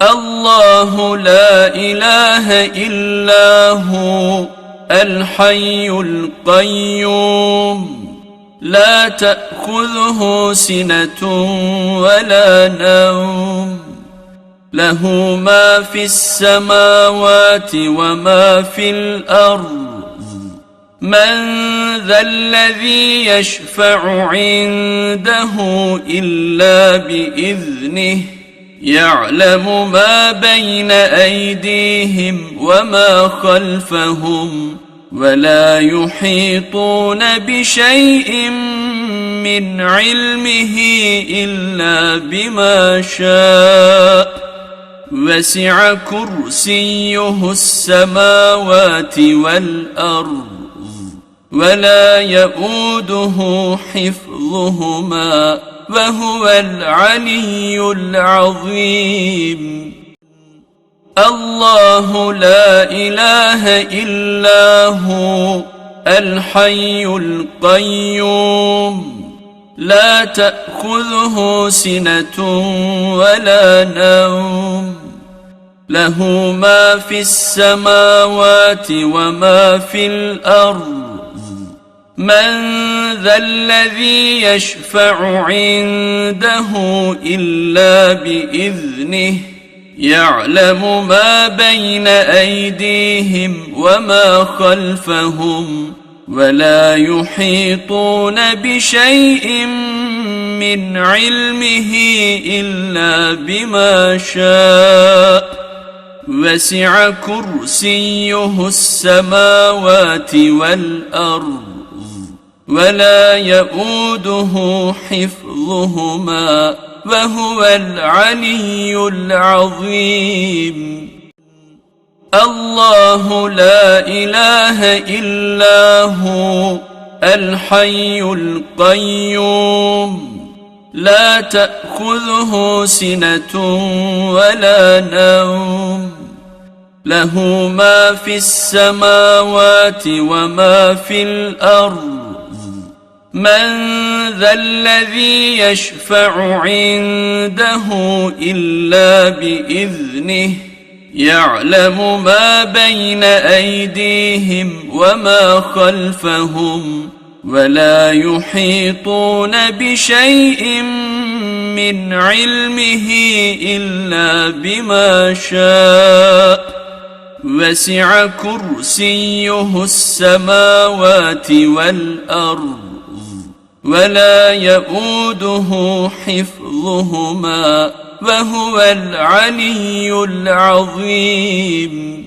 الله لا إله إلا هو الحي القيوم لا تأخذه سنة ولا نوم له ما في السماوات وما في الأرض من ذا الذي يشفع عنده إلا بإذنه يعلم ما بين أيديهم وما خلفهم ولا يحيطون بشيء من علمه إلا بما شاء وسع كرسيه السماوات والأرض ولا يؤوده حفظهما وهو العلي العظيم الله لا إله إلا هو الحي القيوم لا تأخذه سنة ولا نوم له ما في السماوات وما في الأرض من ذا الذي يشفع عنده إلا بإذنه يعلم ما بين أيديهم وما خلفهم ولا يحيطون بشيء من علمه إلا بما شاء وسع كرسيه السماوات والأرض ولا يؤوده حفظهما وهو العلي العظيم الله لا إله إلا هو الحي القيوم لا تأخذه سنة ولا نوم له ما في السماوات وما في الأرض من ذا الذي يشفع عنده إلا بإذنه يعلم ما بين أيديهم وما خلفهم ولا يحيطون بشيء من علمه إلا بما شاء وسع كرسيه السماوات والأرض ولا يؤوده حفظهما وهو العلي العظيم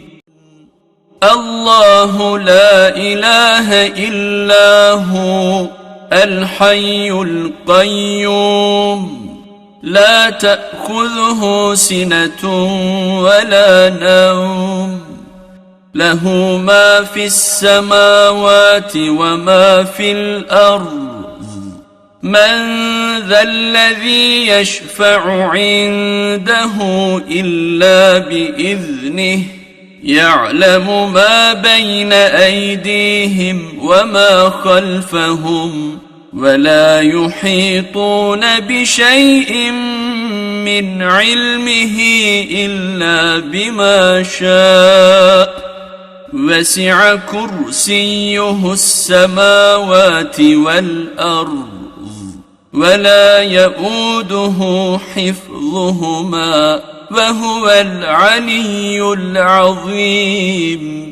الله لا إله إلا هو الحي القيوم لا تأخذه سنة ولا نوم له ما في السماوات وما في الأرض من ذا الذي يشفع عنده إلا بإذنه يعلم ما بين أيديهم وما خلفهم ولا يحيطون بشيء من علمه إلا بما شاء وسع كرسيه السماوات والأرض ولا يؤوده حفظهما وهو العلي العظيم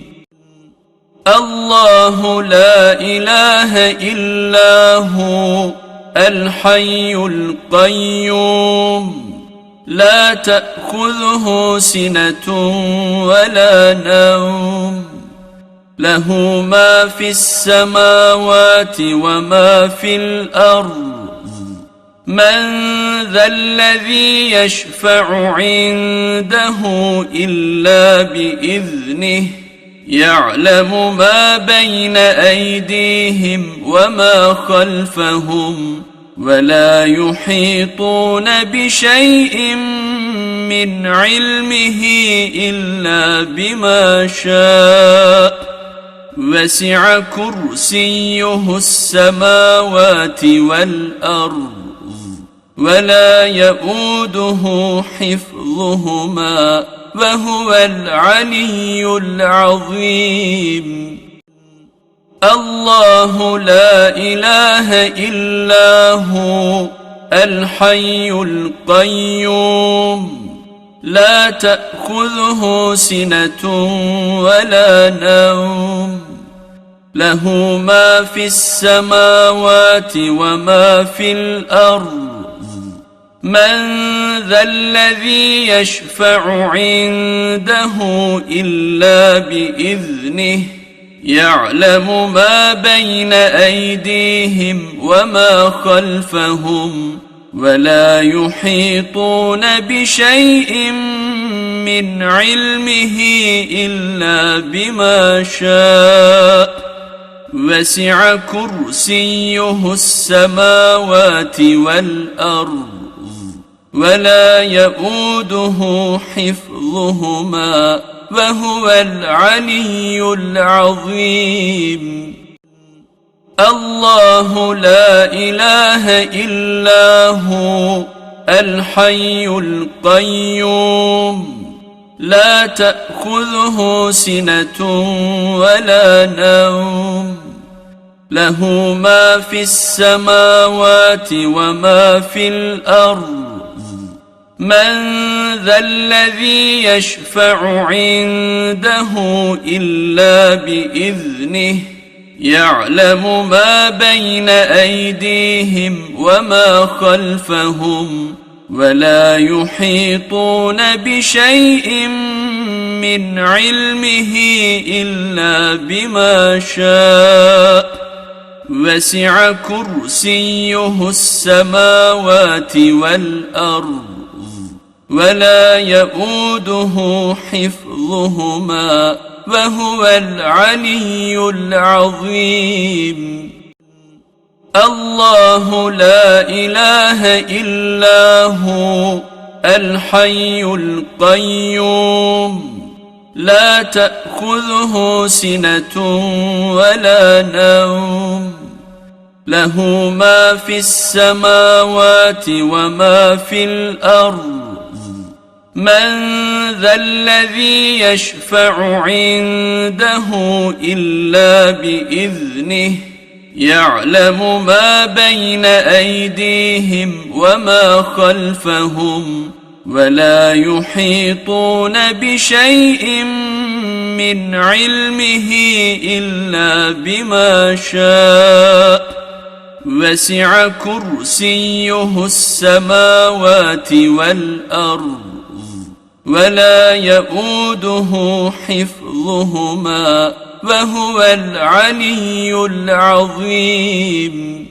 الله لا إله إلا هو الحي القيوم لا تأخذه سنة ولا نوم له ما في السماوات وما في الأرض من ذا الذي يشفع عنده إلا بإذنه يعلم ما بين أيديهم وما خلفهم ولا يحيطون بشيء من علمه إلا بما شاء وسع كرسيه السماوات والأرض ولا يؤوده حفظهما وهو العلي العظيم. الله لا إله إلا هو الحي القيوم لا تأخذه سنة ولا نوم له ما في السماوات وما في الأرض من ذا الذي يشفع عنده إلا بإذنه يعلم ما بين أيديهم وما خلفهم ولا يحيطون بشيء من علمه إلا بما شاء وسع كرسيه السماوات والأرض ولا يؤوده حفظهما وهو العلي العظيم. الله لا إله إلا هو الحي القيوم لا تأخذه سنة ولا نوم له ما في السماوات وما في الأرض من ذا الذي يشفع عنده إلا بإذنه يعلم ما بين أيديهم وما خلفهم ولا يحيطون بشيء من علمه إلا بما شاء وسع كرسيه السماوات والأرض ولا يؤوده حفظهما وهو العلي العظيم. الله لا إله إلا هو الحي القيوم لا تأخذه سنة ولا نوم له ما في السماوات وما في الأرض من ذا الذي يشفع عنده إلا بإذنه يعلم ما بين أيديهم وما خلفهم ولا يحيطون بشيء من علمه إلا بما شاء وسع كرسيه السماوات والأرض ولا يؤوده حفظهما وهو العلي العظيم.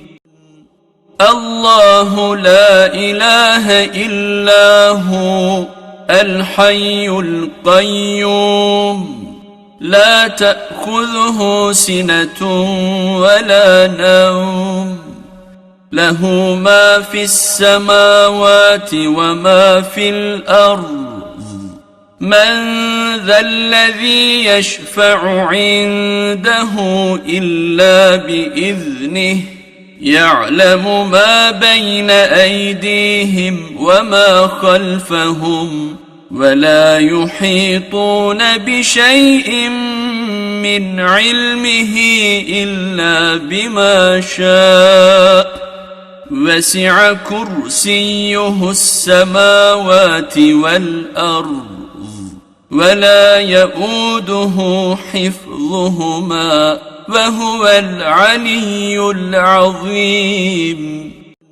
الله لا إله إلا هو الحي القيوم لا تأخذه سنة ولا نوم له ما في السماوات وما في الأرض من ذا الذي يشفع عنده إلا بإذنه يعلم ما بين أيديهم وما خلفهم ولا يحيطون بشيء من علمه إلا بما شاء وسع كرسيه السماوات والأرض ولا يؤوده حفظهما وهو العلي العظيم.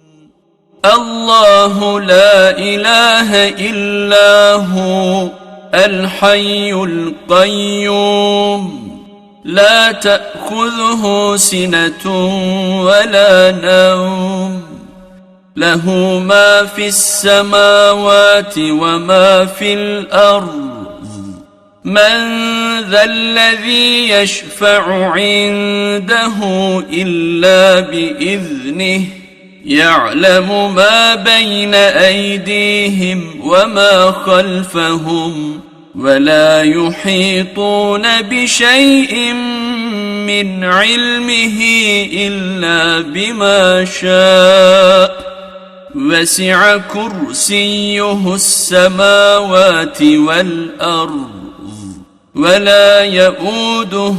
الله لا إله إلا هو الحي القيوم لا تأخذه سنة ولا نوم له ما في السماوات وما في الأرض من ذا الذي يشفع عنده إلا بإذنه يعلم ما بين أيديهم وما خلفهم ولا يحيطون بشيء من علمه إلا بما شاء وسع كرسيه السماوات والأرض ولا يؤوده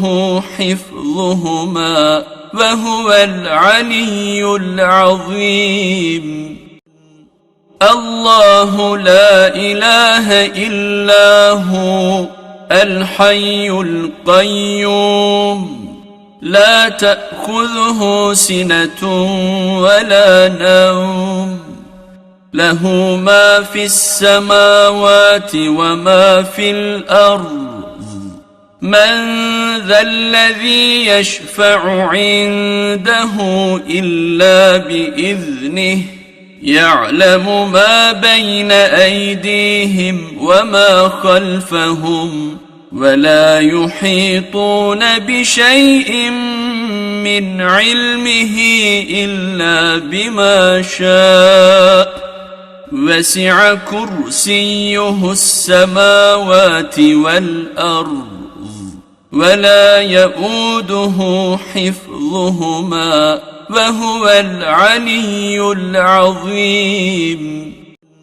حفظهما وهو العلي العظيم. الله لا إله إلا هو الحي القيوم لا تأخذه سنة ولا نوم له ما في السماوات وما في الأرض من ذا الذي يشفع عنده إلا بإذنه يعلم ما بين أيديهم وما خلفهم ولا يحيطون بشيء من علمه إلا بما شاء وسع كرسيه السماوات والأرض ولا يؤوده حفظهما وهو العلي العظيم.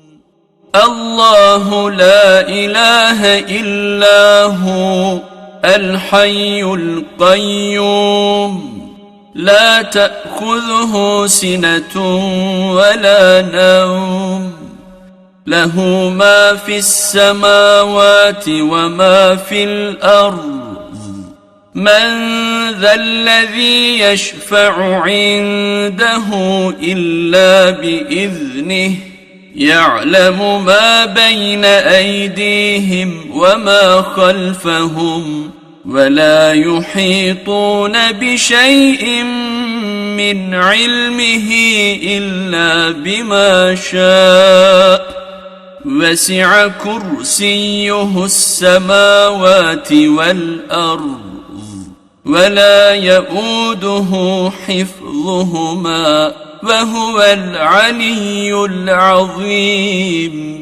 الله لا إله إلا هو الحي القيوم لا تأخذه سنة ولا نوم له ما في السماوات وما في الأرض من ذا الذي يشفع عنده إلا بإذنه يعلم ما بين أيديهم وما خلفهم ولا يحيطون بشيء من علمه إلا بما شاء وسع كرسيه السماوات والأرض ولا يؤوده حفظهما وهو العلي العظيم.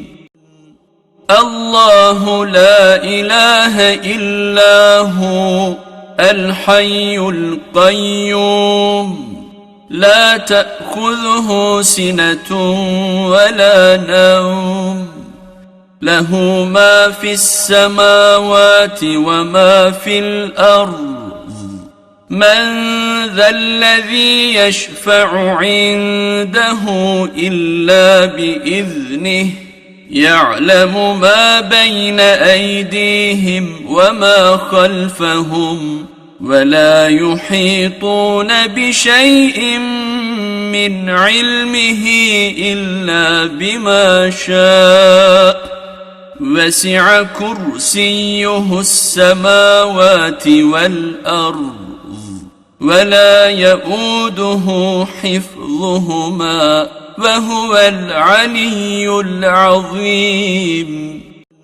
الله لا إله إلا هو الحي القيوم لا تأخذه سنة ولا نوم له ما في السماوات وما في الأرض من ذا الذي يشفع عنده إلا بإذنه يعلم ما بين أيديهم وما خلفهم ولا يحيطون بشيء من علمه إلا بما شاء وسع كرسيه السماوات والأرض ولا يؤوده حفظهما وهو العلي العظيم.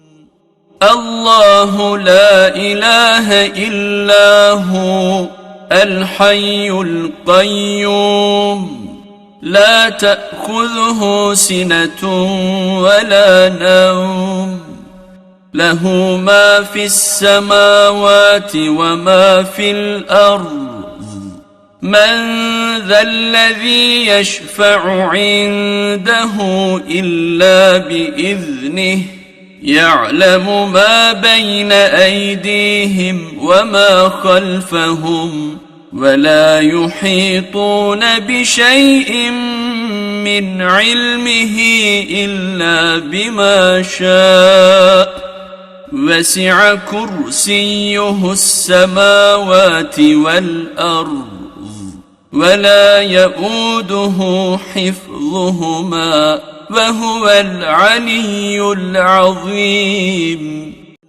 الله لا إله إلا هو الحي القيوم لا تأخذه سنة ولا نوم له ما في السماوات وما في الأرض من ذا الذي يشفع عنده إلا بإذنه يعلم ما بين أيديهم وما خلفهم ولا يحيطون بشيء من علمه إلا بما شاء وسع كرسيه السماوات والأرض ولا يؤوده حفظهما وهو العلي العظيم.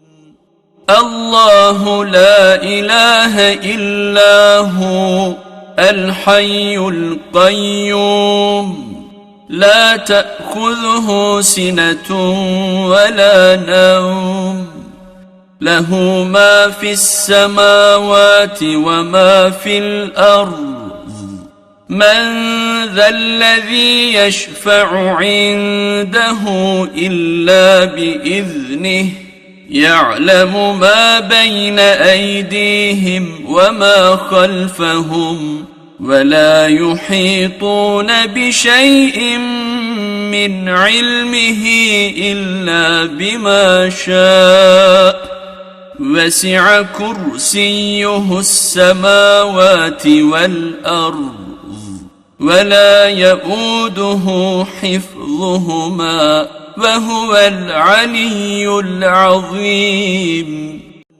الله لا إله إلا هو الحي القيوم لا تأخذه سنة ولا نوم له ما في السماوات وما في الأرض من ذا الذي يشفع عنده إلا بإذنه يعلم ما بين أيديهم وما خلفهم ولا يحيطون بشيء من علمه إلا بما شاء وسع كرسيه السماوات والأرض ولا يؤوده حفظهما وهو العلي العظيم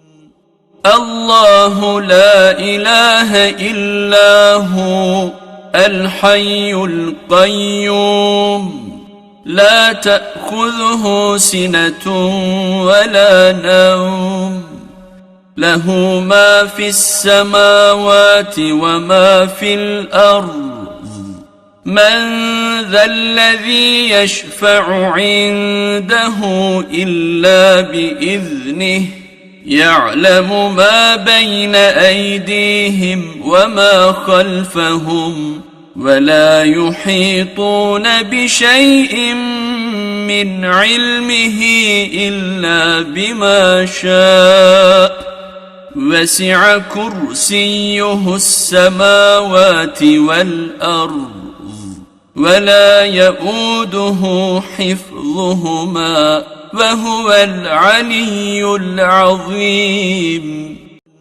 الله لا إله إلا هو الحي القيوم لا تأخذه سنة ولا نوم له ما في السماوات وما في الأرض من ذا الذي يشفع عنده إلا بإذنه يعلم ما بين أيديهم وما خلفهم ولا يحيطون بشيء من علمه إلا بما شاء وسع كرسيه السماوات والأرض ولا يؤوده حفظهما وهو العلي العظيم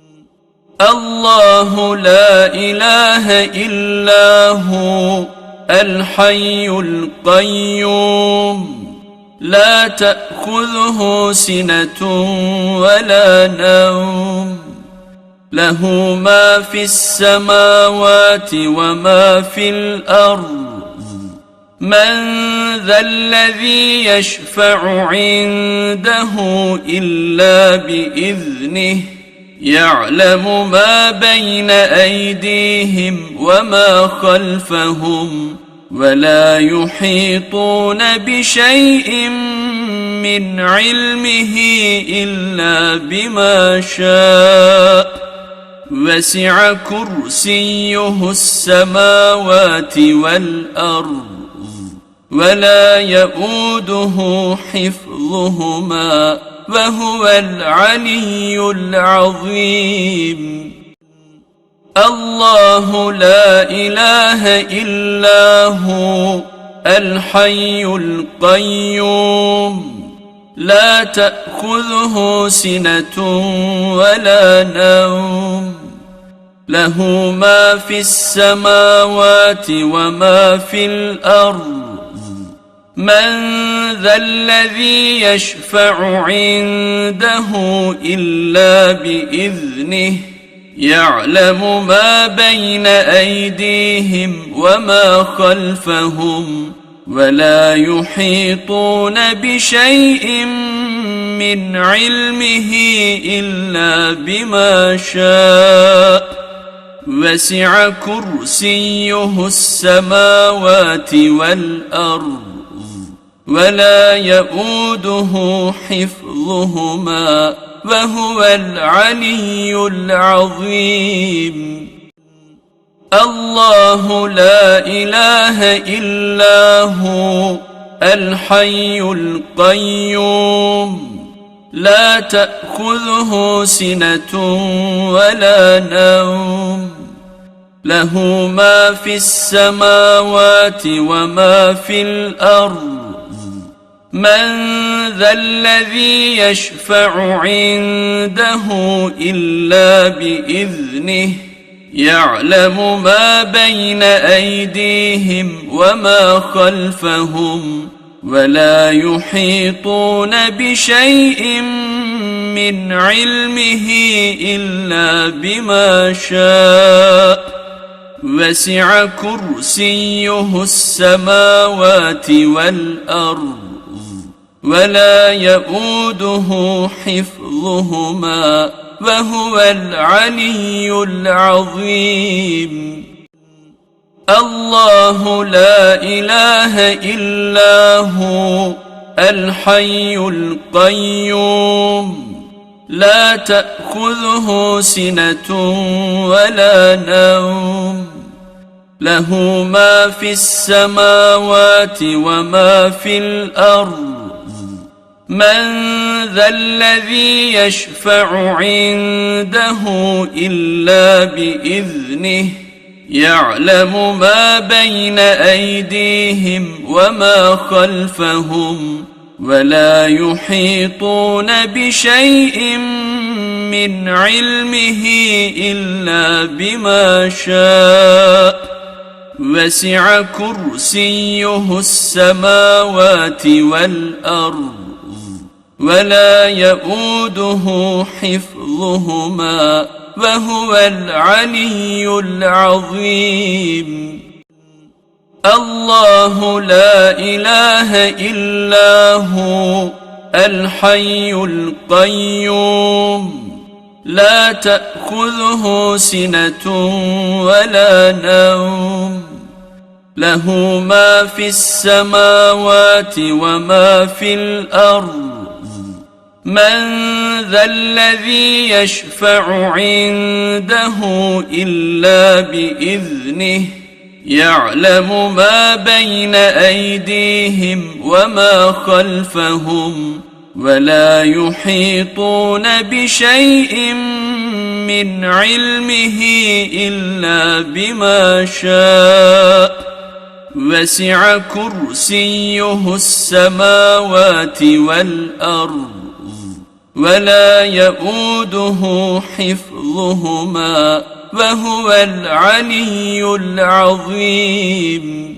الله لا إله إلا هو الحي القيوم لا تأخذه سنة ولا نوم له ما في السماوات وما في الأرض من ذا الذي يشفع عنده إلا بإذنه يعلم ما بين أيديهم وما خلفهم ولا يحيطون بشيء من علمه إلا بما شاء وسع كرسيه السماوات والأرض ولا يؤوده حفظهما وهو العلي العظيم الله لا إله إلا هو الحي القيوم لا تأخذه سنة ولا نوم له ما في السماوات وما في الأرض من ذا الذي يشفع عنده إلا بإذنه يعلم ما بين أيديهم وما خلفهم ولا يحيطون بشيء من علمه إلا بما شاء وسع كرسيه السماوات والأرض ولا يؤوده حفظهما وهو العلي العظيم الله لا إله إلا هو الحي القيوم لا تأخذه سنة ولا نوم له ما في السماوات وما في الأرض من ذا الذي يشفع عنده إلا بإذنه يعلم ما بين أيديهم وما خلفهم ولا يحيطون بشيء من علمه إلا بما شاء وسع كرسيه السماوات والأرض ولا يؤوده حفظهما وهو العلي العظيم الله لا إله إلا هو الحي القيوم لا تأخذه سنة ولا نوم له ما في السماوات وما في الأرض من ذا الذي يشفع عنده إلا بإذنه يعلم ما بين أيديهم وما خلفهم ولا يحيطون بشيء من علمه إلا بما شاء وسع كرسيه السماوات والأرض ولا يؤوده حفظهما وهو العلي العظيم الله لا إله إلا هو الحي القيوم لا تأخذه سنة ولا نوم له ما في السماوات وما في الأرض من ذا الذي يشفع عنده إلا بإذنه يعلم ما بين أيديهم وما خلفهم ولا يحيطون بشيء من علمه إلا بما شاء وسع كرسيه السماوات والأرض ولا يؤوده حفظهما وهو العلي العظيم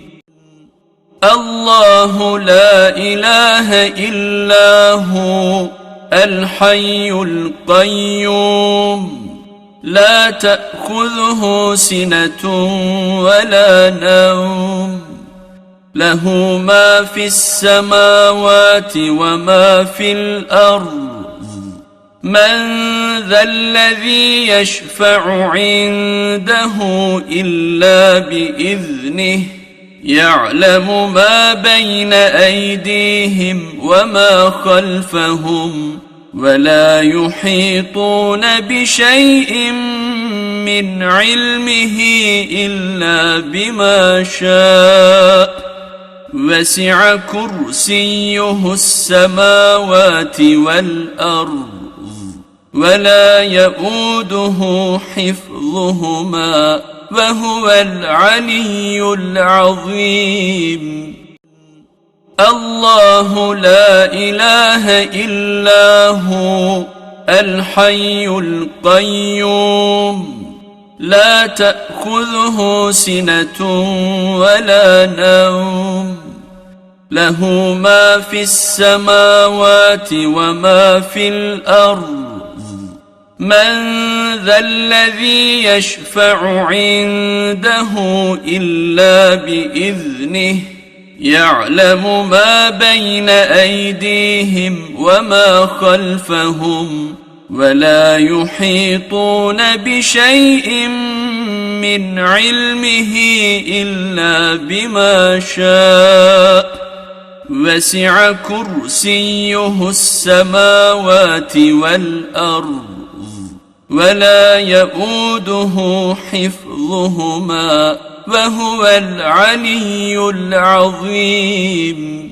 الله لا إله إلا هو الحي القيوم لا تأخذه سنة ولا نوم له ما في السماوات وما في الأرض من ذا الذي يشفع عنده إلا بإذنه يعلم ما بين أيديهم وما خلفهم ولا يحيطون بشيء من علمه إلا بما شاء وسع كرسيه السماوات والأرض ولا يؤوده حفظهما وهو العلي العظيم الله لا إله إلا هو الحي القيوم لا تأخذه سنة ولا نوم له ما في السماوات وما في الأرض من ذا الذي يشفع عنده إلا بإذنه يعلم ما بين أيديهم وما خلفهم ولا يحيطون بشيء من علمه إلا بما شاء وسع كرسيه السماوات والأرض ولا يؤوده حفظهما وهو العلي العظيم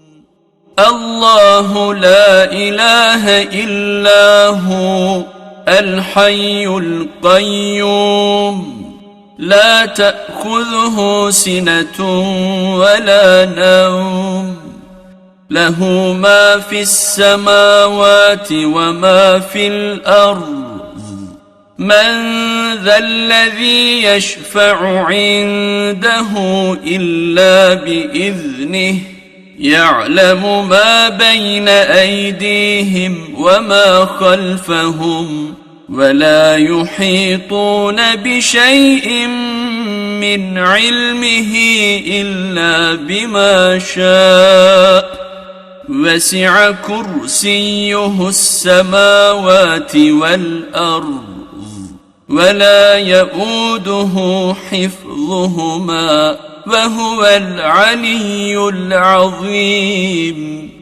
الله لا إله إلا هو الحي القيوم لا تأخذه سنة ولا نوم له ما في السماوات وما في الأرض من ذا الذي يشفع عنده إلا بإذنه يعلم ما بين أيديهم وما خلفهم ولا يحيطون بشيء من علمه إلا بما شاء وسع كرسيه السماوات والأرض ولا يؤوده حفظهما وهو العلي العظيم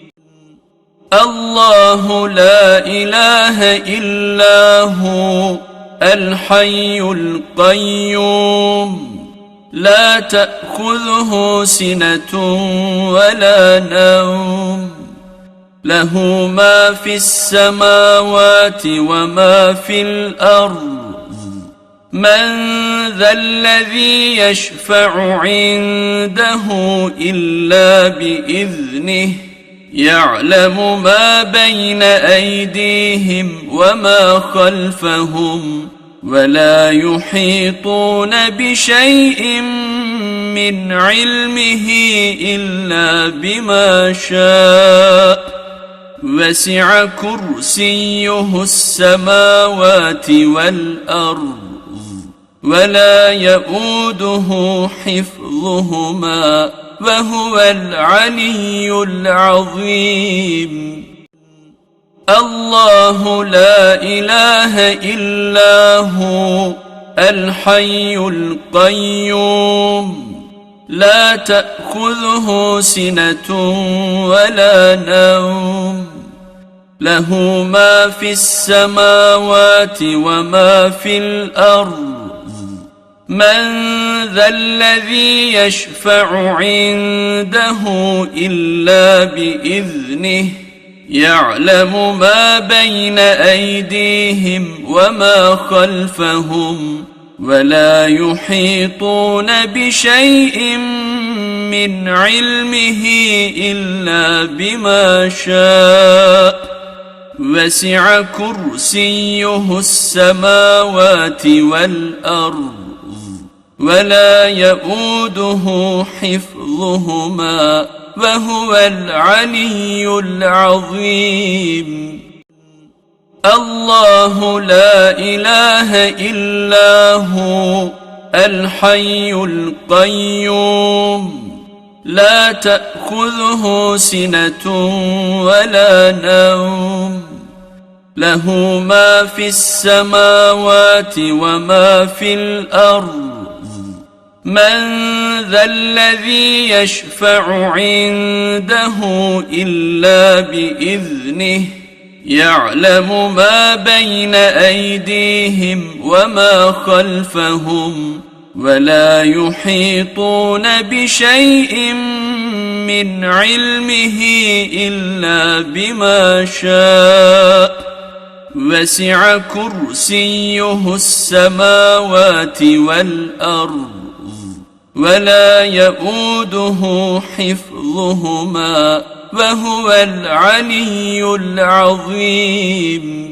الله لا إله إلا هو الحي القيوم لا تأخذه سنة ولا نوم له ما في السماوات وما في الأرض من ذا الذي يشفع عنده إلا بإذنه يعلم ما بين أيديهم وما خلفهم ولا يحيطون بشيء من علمه إلا بما شاء وسع كرسيه السماوات والأرض ولا يؤوده حفظهما وهو العلي العظيم الله لا إله إلا هو الحي القيوم لا تأخذه سنة ولا نوم له ما في السماوات وما في الأرض من ذا الذي يشفع عنده إلا بإذنه يعلم ما بين أيديهم وما خلفهم ولا يحيطون بشيء من علمه إلا بما شاء وسع كرسيه السماوات والأرض ولا يؤوده حفظهما وهو العلي العظيم الله لا إله إلا هو الحي القيوم لا تأخذه سنة ولا نوم له ما في السماوات وما في الأرض من ذا الذي يشفع عنده إلا بإذنه يعلم ما بين أيديهم وما خلفهم ولا يحيطون بشيء من علمه إلا بما شاء وسع كرسيه السماوات والأرض ولا يؤوده حفظهما وهو العلي العظيم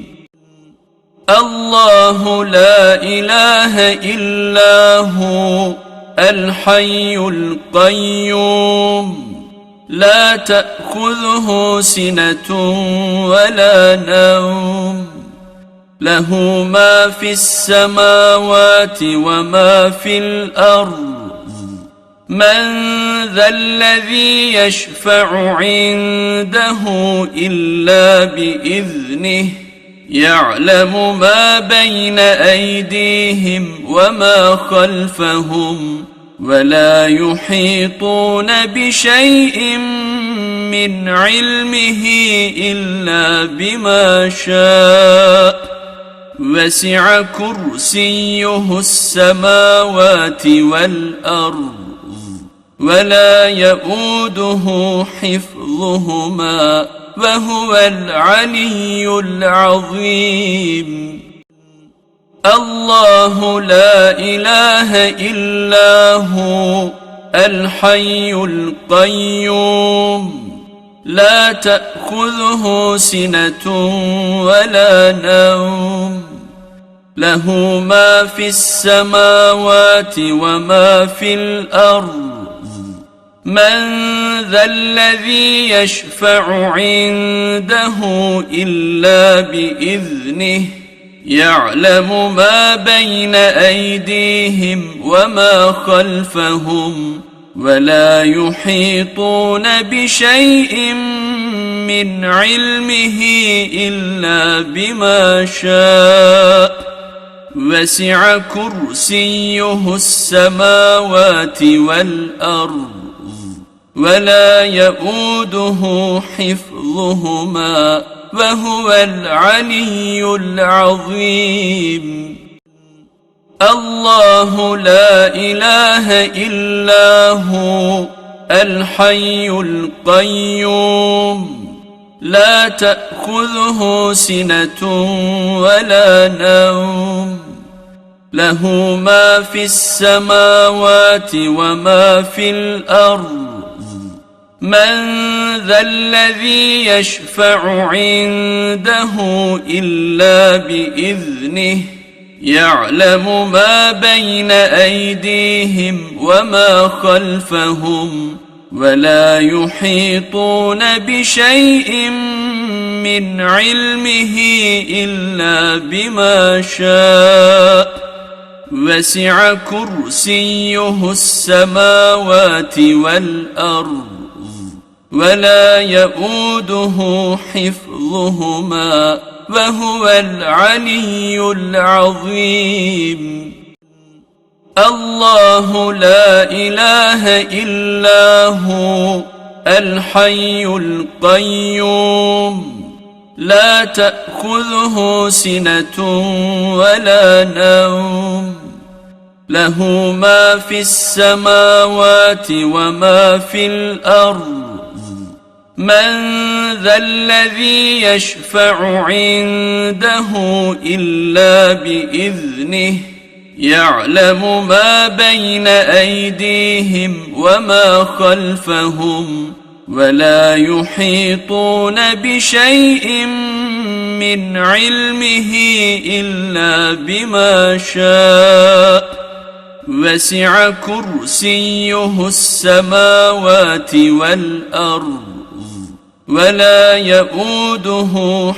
الله لا إله إلا هو الحي القيوم لا تأخذه سنة ولا نوم له ما في السماوات وما في الأرض من ذا الذي يشفع عنده إلا بإذنه يعلم ما بين أيديهم وما خلفهم ولا يحيطون بشيء من علمه إلا بما شاء وسع كرسيه السماوات والأرض ولا يؤوده حفظهما وهو العلي العظيم الله لا إله إلا هو الحي القيوم لا تأخذه سنة ولا نوم له ما في السماوات وما في الأرض من ذا الذي يشفع عنده إلا بإذنه يعلم ما بين أيديهم وما خلفهم ولا يحيطون بشيء من علمه إلا بما شاء وسع كرسيه السماوات والأرض ولا يؤوده حفظهما وهو العلي العظيم الله لا إله إلا هو الحي القيوم لا تأخذه سنة ولا نوم له ما في السماوات وما في الأرض من ذا الذي يشفع عنده إلا بإذنه يعلم ما بين أيديهم وما خلفهم ولا يحيطون بشيء من علمه إلا بما شاء وسع كرسيه السماوات والأرض ولا يؤوده حفظهما وهو العلي العظيم الله لا إله إلا هو الحي القيوم لا تأخذه سنة ولا نوم له ما في السماوات وما في الأرض من ذا الذي يشفع عنده إلا بإذنه يعلم ما بين أيديهم وما خلفهم ولا يحيطون بشيء من علمه إلا بما شاء وسع كرسيه السماوات والأرض ولا يؤوده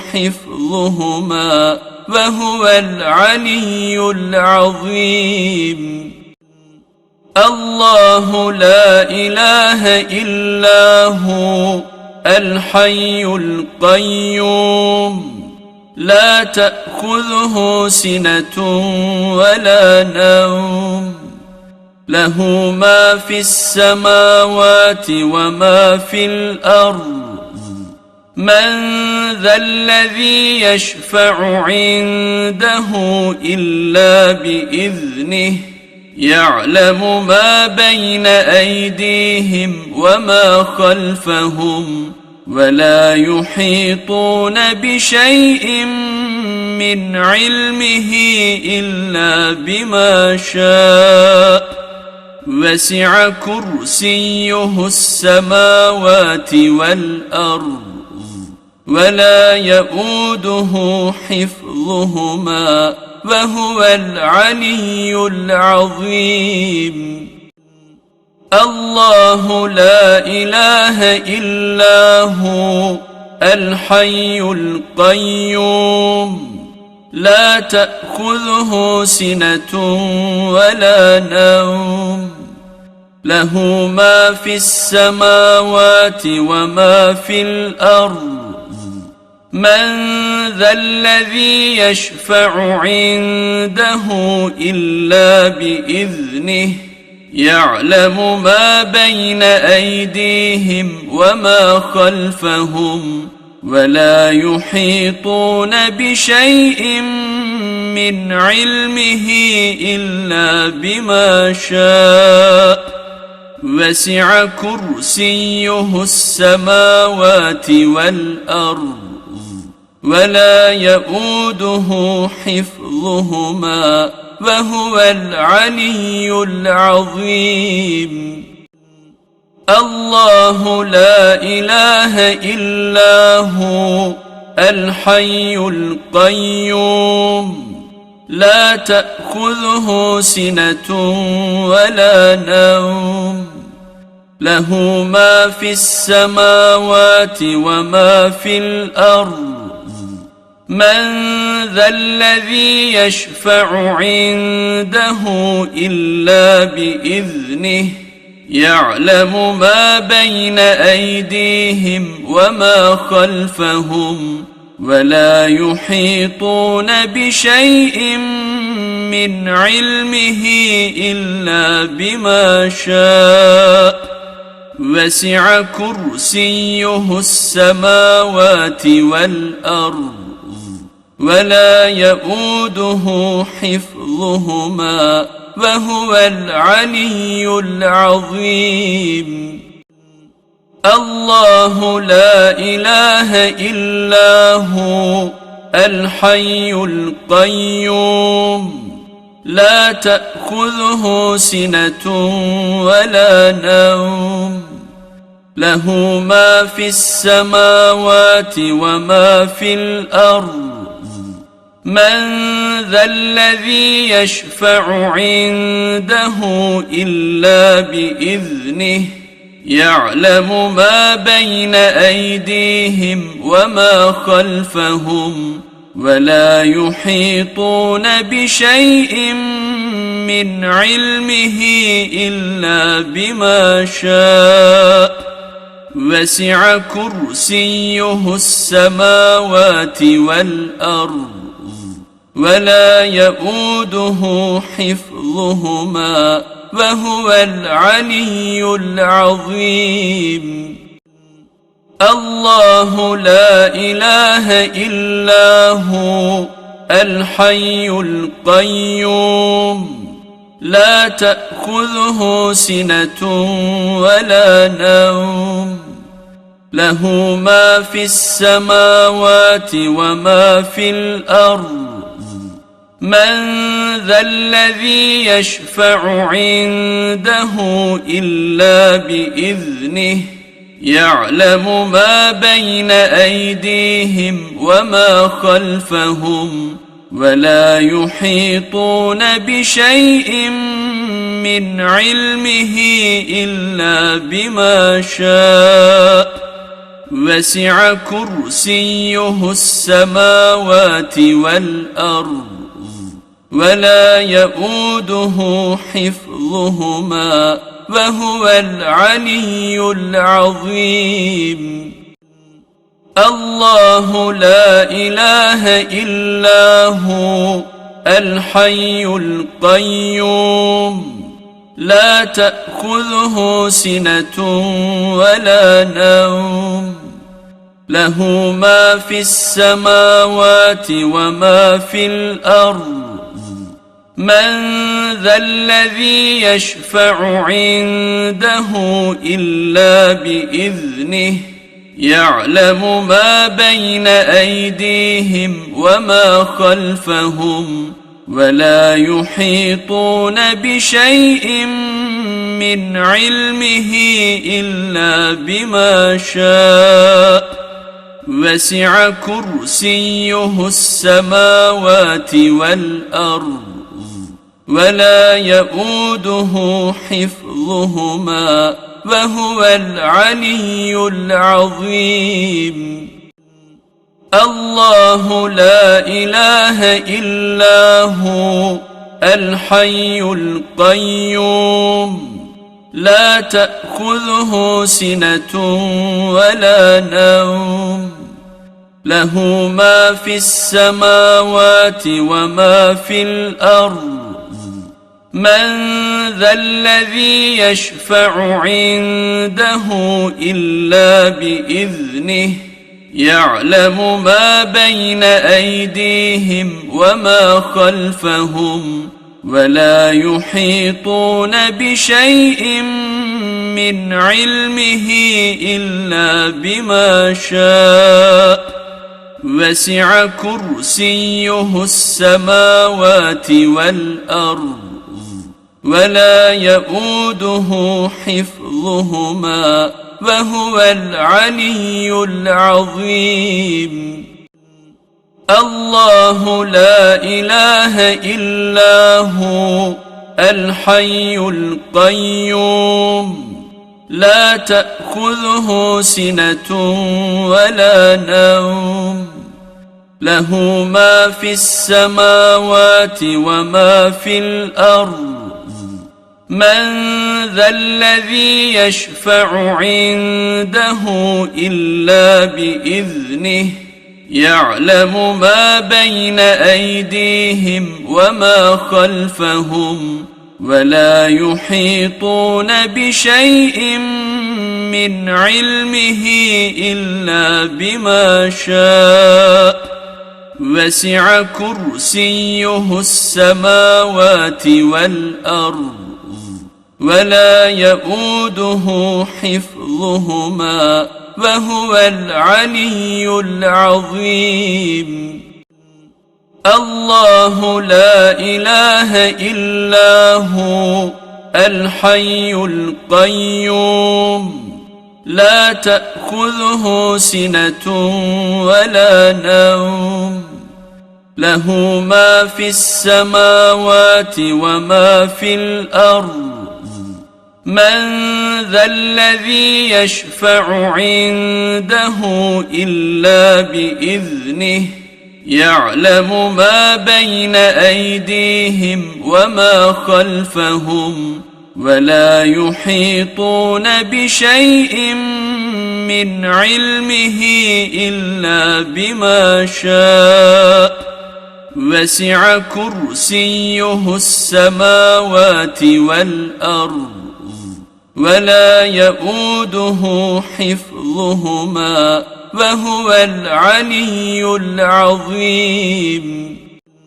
حفظهما وهو العلي العظيم الله لا إله إلا هو الحي القيوم لا تأخذه سنة ولا نوم له ما في السماوات وما في الأرض من ذا الذي يشفع عنده إلا بإذنه يعلم ما بين أيديهم وما خلفهم ولا يحيطون بشيء من علمه إلا بما شاء وسع كرسيه السماوات والأرض ولا يؤوده حفظهما وهو العلي العظيم الله لا إله إلا هو الحي القيوم لا تأخذه سنة ولا نوم له ما في السماوات وما في الأرض من ذا الذي يشفع عنده إلا بإذنه يعلم ما بين أيديهم وما خلفهم ولا يحيطون بشيء من علمه إلا بما شاء وسع كرسيه السماوات والأرض ولا يؤوده حفظهما وهو العلي العظيم الله لا إله إلا هو الحي القيوم لا تأخذه سنة ولا نوم له ما في السماوات وما في الأرض من ذا الذي يشفع عنده إلا بإذنه يعلم ما بين أيديهم وما خلفهم ولا يحيطون بشيء من علمه إلا بما شاء وسع كرسيه السماوات والأرض ولا يؤوده حفظهما وهو العلي العظيم الله لا إله إلا هو الحي القيوم لا تأخذه سنة ولا نوم له ما في السماوات وما في الأرض من ذا الذي يشفع عنده إلا بإذنه يعلم ما بين أيديهم وما خلفهم ولا يحيطون بشيء من علمه إلا بما شاء وسع كرسيه السماوات والأرض ولا يؤوده حفظهما وهو العلي العظيم الله لا إله إلا هو الحي القيوم لا تأخذه سنة ولا نوم له ما في السماوات وما في الأرض من ذا الذي يشفع عنده إلا بإذنه يعلم ما بين أيديهم وما خلفهم ولا يحيطون بشيء من علمه إلا بما شاء وسع كرسيه السماوات والأرض ولا يؤوده حفظهما وهو العلي العظيم الله لا إله إلا هو الحي القيوم لا تأخذه سنة ولا نوم له ما في السماوات وما في الأرض من ذا الذي يشفع عنده إلا بإذنه يعلم ما بين أيديهم وما خلفهم ولا يحيطون بشيء من علمه إلا بما شاء وسع كرسيه السماوات والأرض ولا يؤوده حفظهما وهو العلي العظيم الله لا إله إلا هو الحي القيوم لا تأخذه سنة ولا نوم له ما في السماوات وما في الأرض من ذا الذي يشفع عنده إلا بإذنه يعلم ما بين أيديهم وما خلفهم ولا يحيطون بشيء من علمه إلا بما شاء وسع كرسيه السماوات والأرض ولا يؤوده حفظهما وهو العلي العظيم الله لا إله إلا هو الحي القيوم لا تأخذه سنة ولا نوم له ما في السماوات وما في الأرض من ذا الذي يشفع عنده إلا بإذنه يعلم ما بين أيديهم وما خلفهم ولا يحيطون بشيء من علمه إلا بما شاء وسع كرسيه السماوات والأرض ولا يؤوده حفظهما وهو العلي العظيم الله لا إله إلا هو الحي القيوم لا تأخذه سنة ولا نوم له ما في السماوات وما في الأرض من ذا الذي يشفع عنده إلا بإذنه يعلم ما بين أيديهم وما خلفهم ولا يحيطون بشيء من علمه إلا بما شاء وسع كرسيه السماوات والأرض ولا يؤوده حفظهما وهو العلي العظيم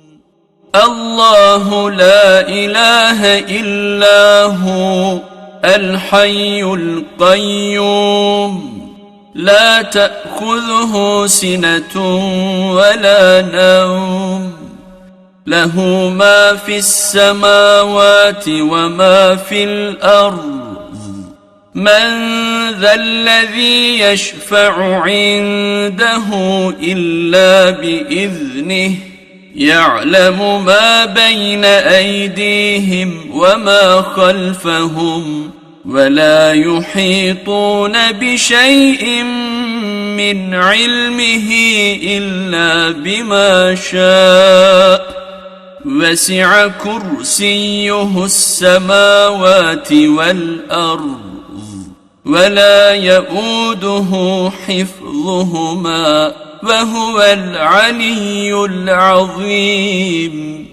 الله لا إله إلا هو الحي القيوم لا تأخذه سنة ولا نوم له ما في السماوات وما في الأرض من ذا الذي يشفع عنده إلا بإذنه يعلم ما بين أيديهم وما خلفهم ولا يحيطون بشيء من علمه إلا بما شاء وسع كرسيه السماوات والأرض ولا يؤوده حفظهما وهو العلي العظيم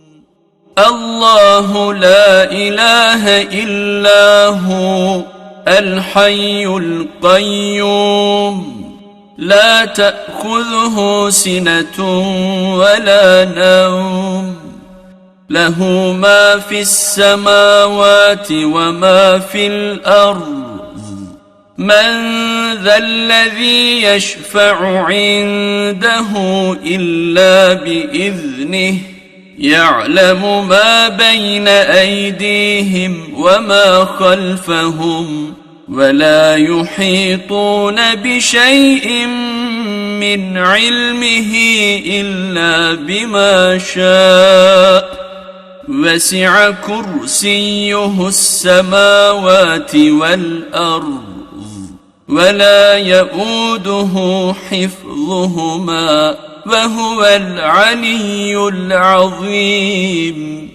الله لا إله إلا هو الحي القيوم لا تأخذه سنة ولا نوم له ما في السماوات وما في الأرض من ذا الذي يشفع عنده إلا بإذنه يعلم ما بين أيديهم وما خلفهم ولا يحيطون بشيء من علمه إلا بما شاء وسع كرسيه السماوات والأرض ولا يؤوده حفظهما وهو العلي العظيم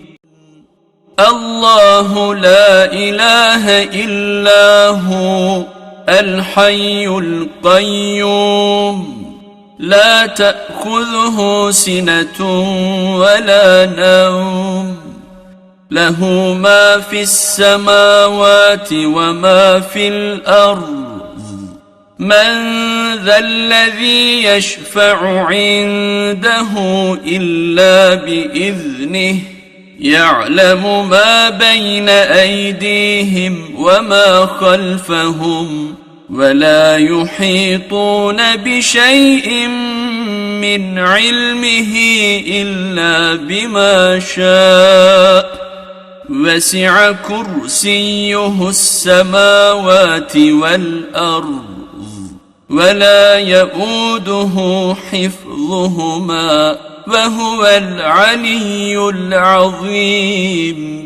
الله لا إله إلا هو الحي القيوم لا تأخذه سنة ولا نوم له ما في السماوات وما في الأرض من ذا الذي يشفع عنده إلا بإذنه يعلم ما بين أيديهم وما خلفهم ولا يحيطون بشيء من علمه إلا بما شاء وسع كرسيه السماوات والأرض ولا يؤوده حفظهما وهو العلي العظيم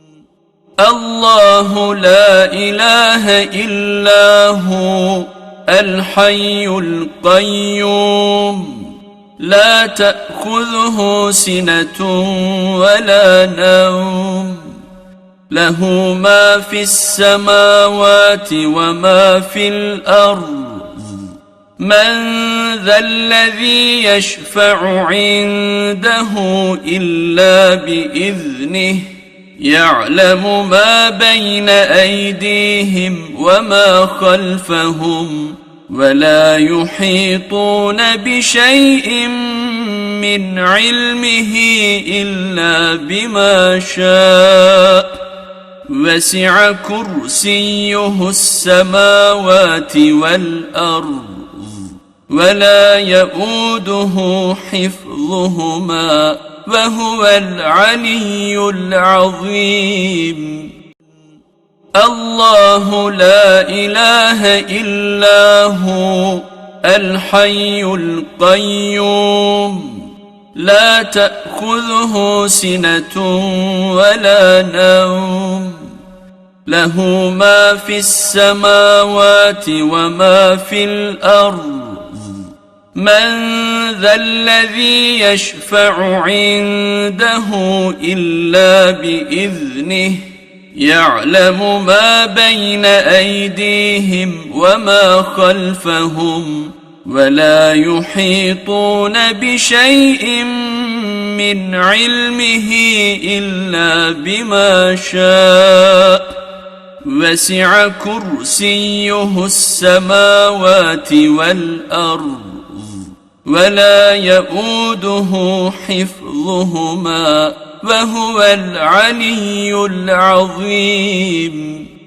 الله لا إله إلا هو الحي القيوم لا تأخذه سنة ولا نوم له ما في السماوات وما في الأرض من ذا الذي يشفع عنده إلا بإذنه يعلم ما بين أيديهم وما خلفهم ولا يحيطون بشيء من علمه إلا بما شاء وسع كرسيه السماوات والأرض ولا يؤوده حفظهما وهو العلي العظيم. الله لا إله إلا هو الحي القيوم لا تأخذه سنة ولا نوم له ما في السماوات وما في الأرض من ذا الذي يشفع عنده إلا بإذنه يعلم ما بين أيديهم وما خلفهم ولا يحيطون بشيء من علمه إلا بما شاء وسع كرسيه السماوات والأرض ولا يؤوده حفظهما وهو العلي العظيم.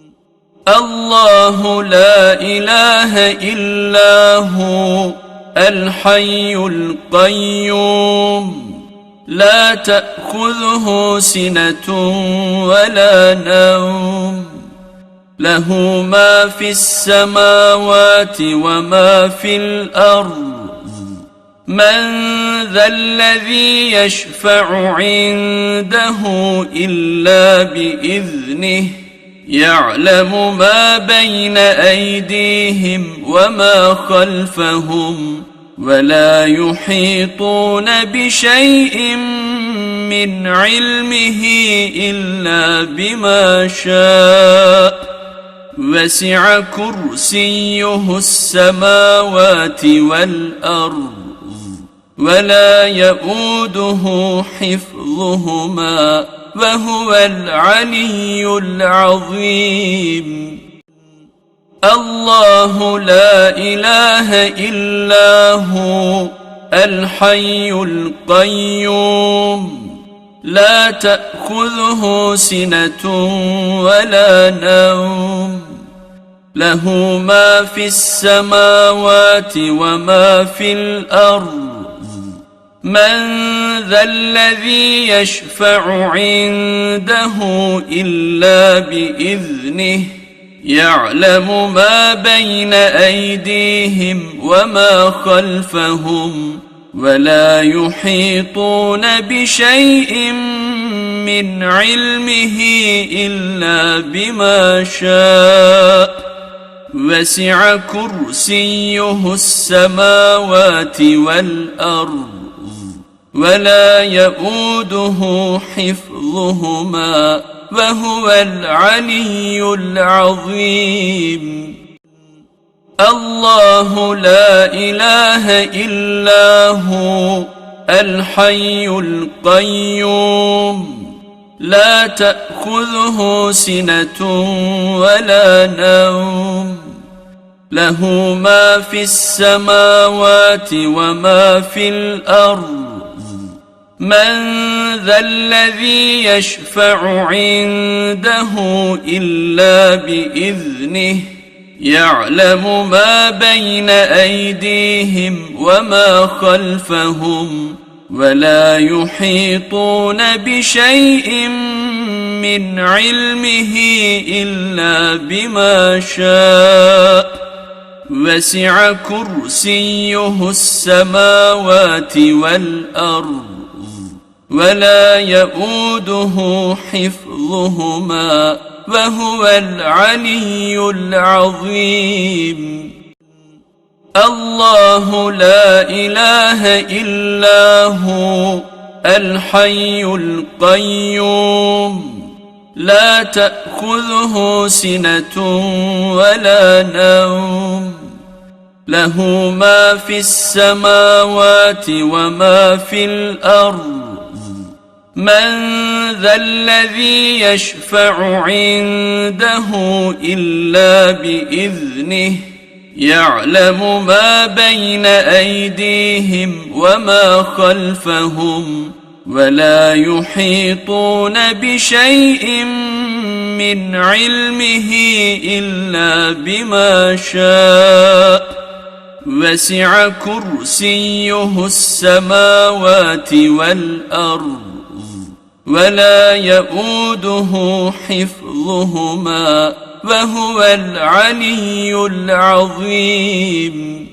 الله لا إله إلا هو الحي القيوم لا تأخذه سنة ولا نوم له ما في السماوات وما في الأرض من ذا الذي يشفع عنده إلا بإذنه يعلم ما بين أيديهم وما خلفهم ولا يحيطون بشيء من علمه إلا بما شاء وسع كرسيه السماوات والأرض ولا يؤوده حفظهما وهو العلي العظيم. الله لا إله إلا هو الحي القيوم لا تأخذه سنة ولا نوم له ما في السماوات وما في الأرض من ذا الذي يشفع عنده إلا بإذنه يعلم ما بين أيديهم وما خلفهم ولا يحيطون بشيء من علمه إلا بما شاء وسع كرسيه السماوات والأرض ولا يؤوده حفظهما وهو العلي العظيم. الله لا إله إلا هو الحي القيوم لا تأخذه سنة ولا نوم له ما في السماوات وما في الأرض من ذا الذي يشفع عنده إلا بإذنه يعلم ما بين أيديهم وما خلفهم ولا يحيطون بشيء من علمه إلا بما شاء وسع كرسيه السماوات والأرض ولا يؤوده حفظهما وهو العلي العظيم. الله لا إله إلا هو الحي القيوم لا تأخذه سنة ولا نوم له ما في السماوات وما في الأرض من ذا الذي يشفع عنده إلا بإذنه يعلم ما بين أيديهم وما خلفهم ولا يحيطون بشيء من علمه إلا بما شاء وسع كرسيه السماوات والأرض ولا يؤوده حفظهما وهو العلي العظيم.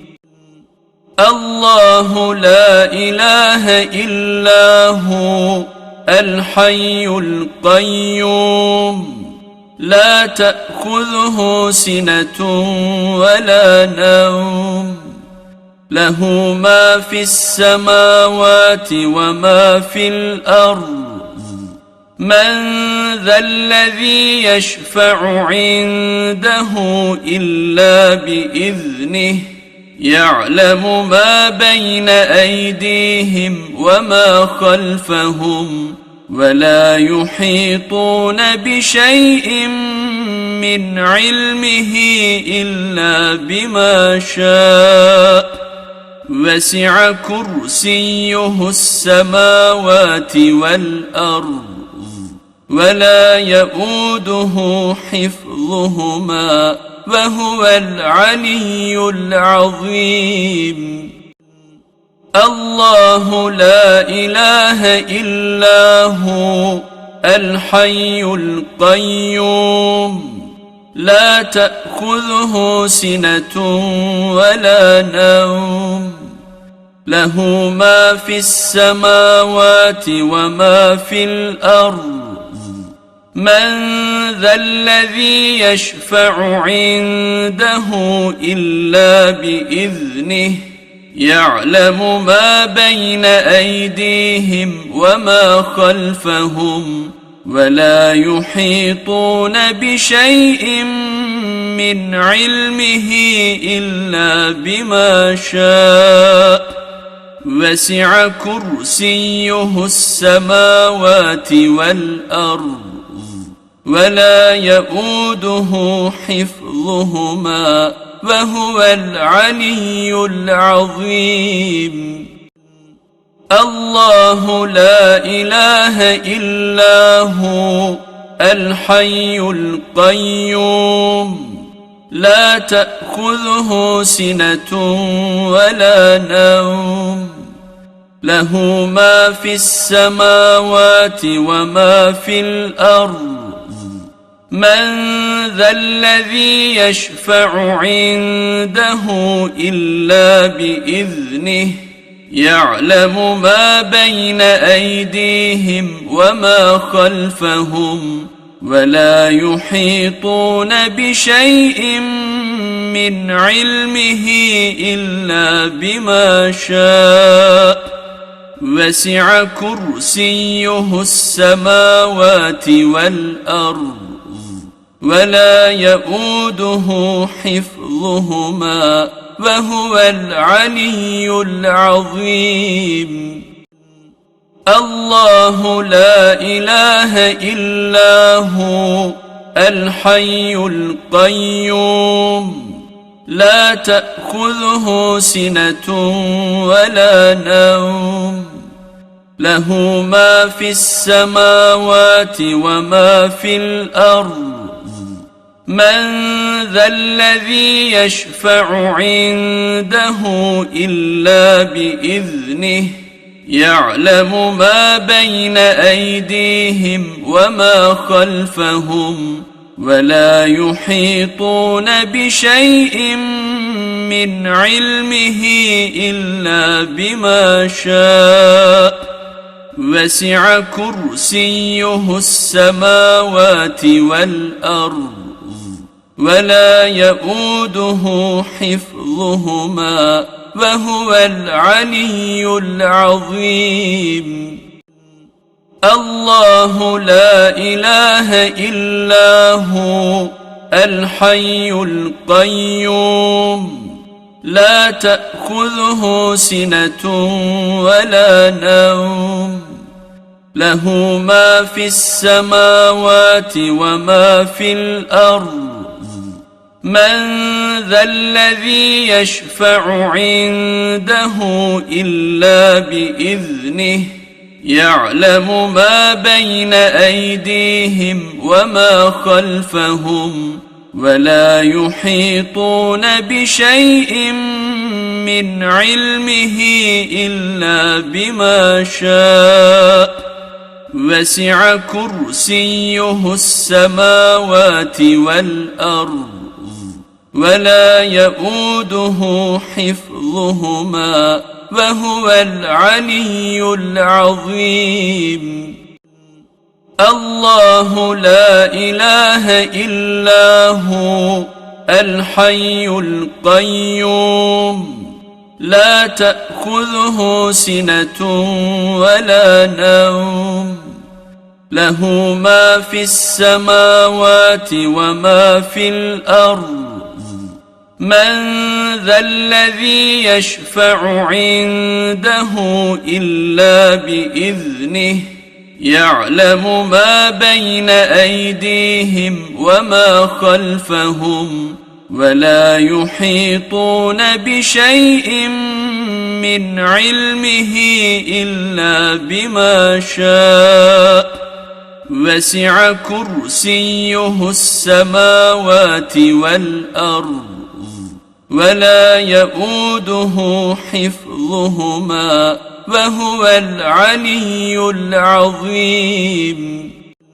الله لا إله إلا هو الحي القيوم لا تأخذه سنة ولا نوم له ما في السماوات وما في الأرض من ذا الذي يشفع عنده إلا بإذنه يعلم ما بين أيديهم وما خلفهم ولا يحيطون بشيء من علمه إلا بما شاء وسع كرسيه السماوات والأرض ولا يؤوده حفظهما وهو العلي العظيم. الله لا إله إلا هو الحي القيوم لا تأخذه سنة ولا نوم له ما في السماوات وما في الأرض من ذا الذي يشفع عنده إلا بإذنه يعلم ما بين أيديهم وما خلفهم ولا يحيطون بشيء من علمه إلا بما شاء وسع كرسيه السماوات والأرض ولا يؤوده حفظهما وهو العلي العظيم. الله لا إله إلا هو الحي القيوم لا تأخذه سنة ولا نوم له ما في السماوات وما في الأرض من ذا الذي يشفع عنده إلا بإذنه يعلم ما بين أيديهم وما خلفهم ولا يحيطون بشيء من علمه إلا بما شاء وسع كرسيه السماوات والأرض ولا يؤوده حفظهما وهو العلي العظيم. الله لا إله إلا هو الحي القيوم لا تأخذه سنة ولا نوم له ما في السماوات وما في الأرض من ذا الذي يشفع عنده إلا بإذنه يعلم ما بين أيديهم وما خلفهم ولا يحيطون بشيء من علمه إلا بما شاء وسع كرسيه السماوات والأرض ولا يؤوده حفظهما وهو العلي العظيم. الله لا إله إلا هو الحي القيوم لا تأخذه سنة ولا نوم له ما في السماوات وما في الأرض من ذا الذي يشفع عنده إلا بإذنه يعلم ما بين أيديهم وما خلفهم ولا يحيطون بشيء من علمه إلا بما شاء وسع كرسيه السماوات والأرض ولا يؤوده حفظهما وهو العلي العظيم الله لا إله إلا هو الحي القيوم لا تأخذه سنة ولا نوم له ما في السماوات وما في الأرض من ذا الذي يشفع عنده إلا بإذنه يعلم ما بين أيديهم وما خلفهم ولا يحيطون بشيء من علمه إلا بما شاء وسع كرسيه السماوات والأرض ولا يؤوده حفظهما وهو العلي العظيم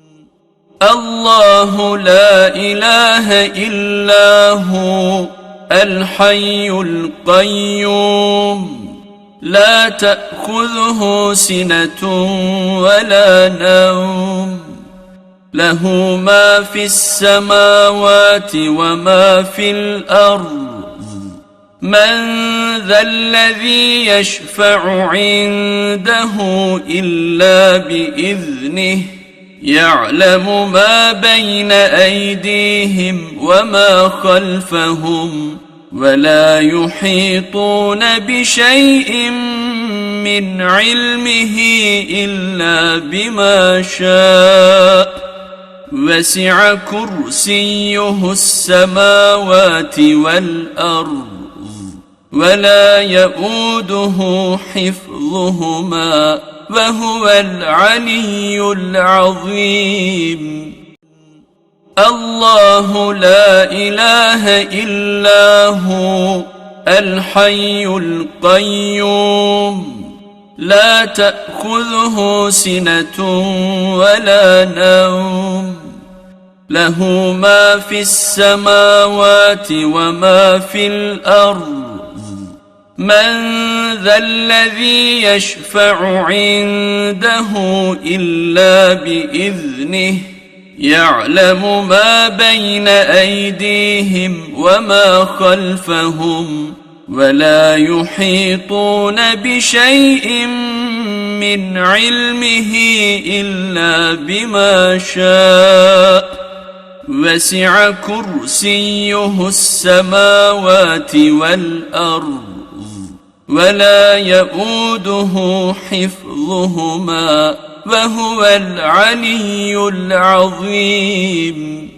الله لا إله إلا هو الحي القيوم لا تأخذه سنة ولا نوم له ما في السماوات وما في الأرض من ذا الذي يشفع عنده إلا بإذنه يعلم ما بين أيديهم وما خلفهم ولا يحيطون بشيء من علمه إلا بما شاء وسع كرسيه السماوات والأرض ولا يؤوده حفظهما وهو العلي العظيم الله لا إله إلا هو الحي القيوم لا تأخذه سنة ولا نوم له ما في السماوات وما في الأرض من ذا الذي يشفع عنده إلا بإذنه يعلم ما بين أيديهم وما خلفهم ولا يحيطون بشيء من علمه إلا بما شاء وسع كرسيه السماوات والأرض ولا يؤوده حفظهما وهو العلي العظيم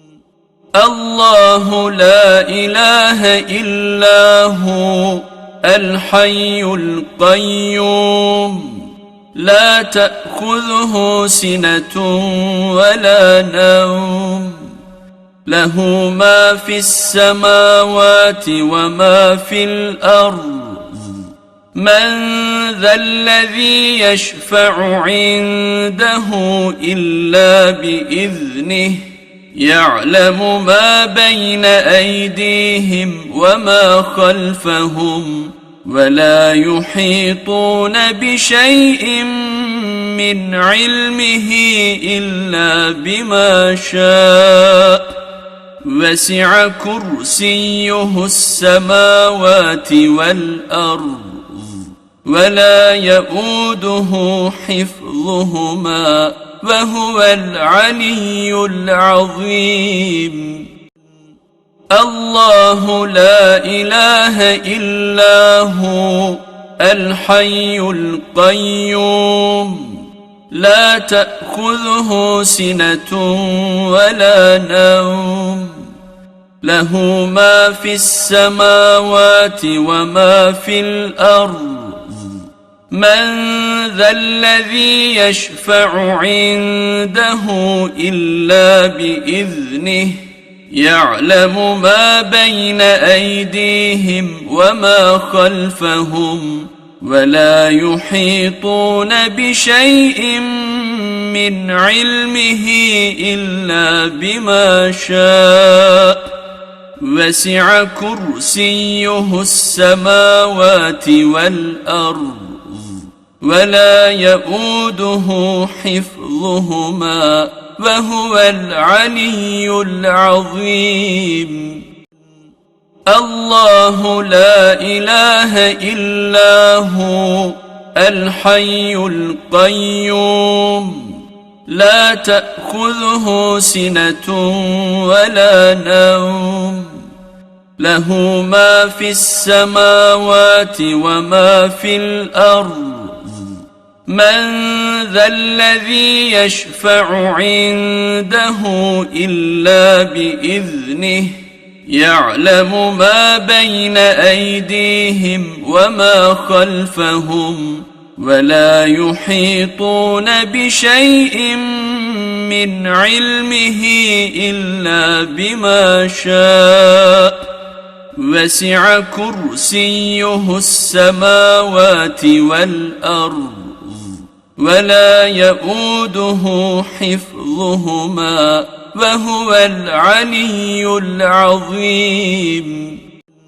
الله لا إله إلا هو الحي القيوم لا تأخذه سنة ولا نوم له ما في السماوات وما في الأرض من ذا الذي يشفع عنده إلا بإذنه يعلم ما بين أيديهم وما خلفهم ولا يحيطون بشيء من علمه إلا بما شاء وسع كرسيه السماوات والأرض ولا يؤوده حفظهما وهو العلي العظيم الله لا إله إلا هو الحي القيوم لا تأخذه سنة ولا نوم له ما في السماوات وما في الأرض من ذا الذي يشفع عنده إلا بإذنه يعلم ما بين أيديهم وما خلفهم ولا يحيطون بشيء من علمه إلا بما شاء وسع كرسيه السماوات والأرض ولا يؤوده حفظهما وهو العلي العظيم الله لا إله إلا هو الحي القيوم لا تأخذه سنة ولا نوم له ما في السماوات وما في الأرض من ذا الذي يشفع عنده إلا بإذنه يعلم ما بين أيديهم وما خلفهم ولا يحيطون بشيء من علمه إلا بما شاء وسع كرسيه السماوات والأرض ولا يؤوده حفظهما وهو العلي العظيم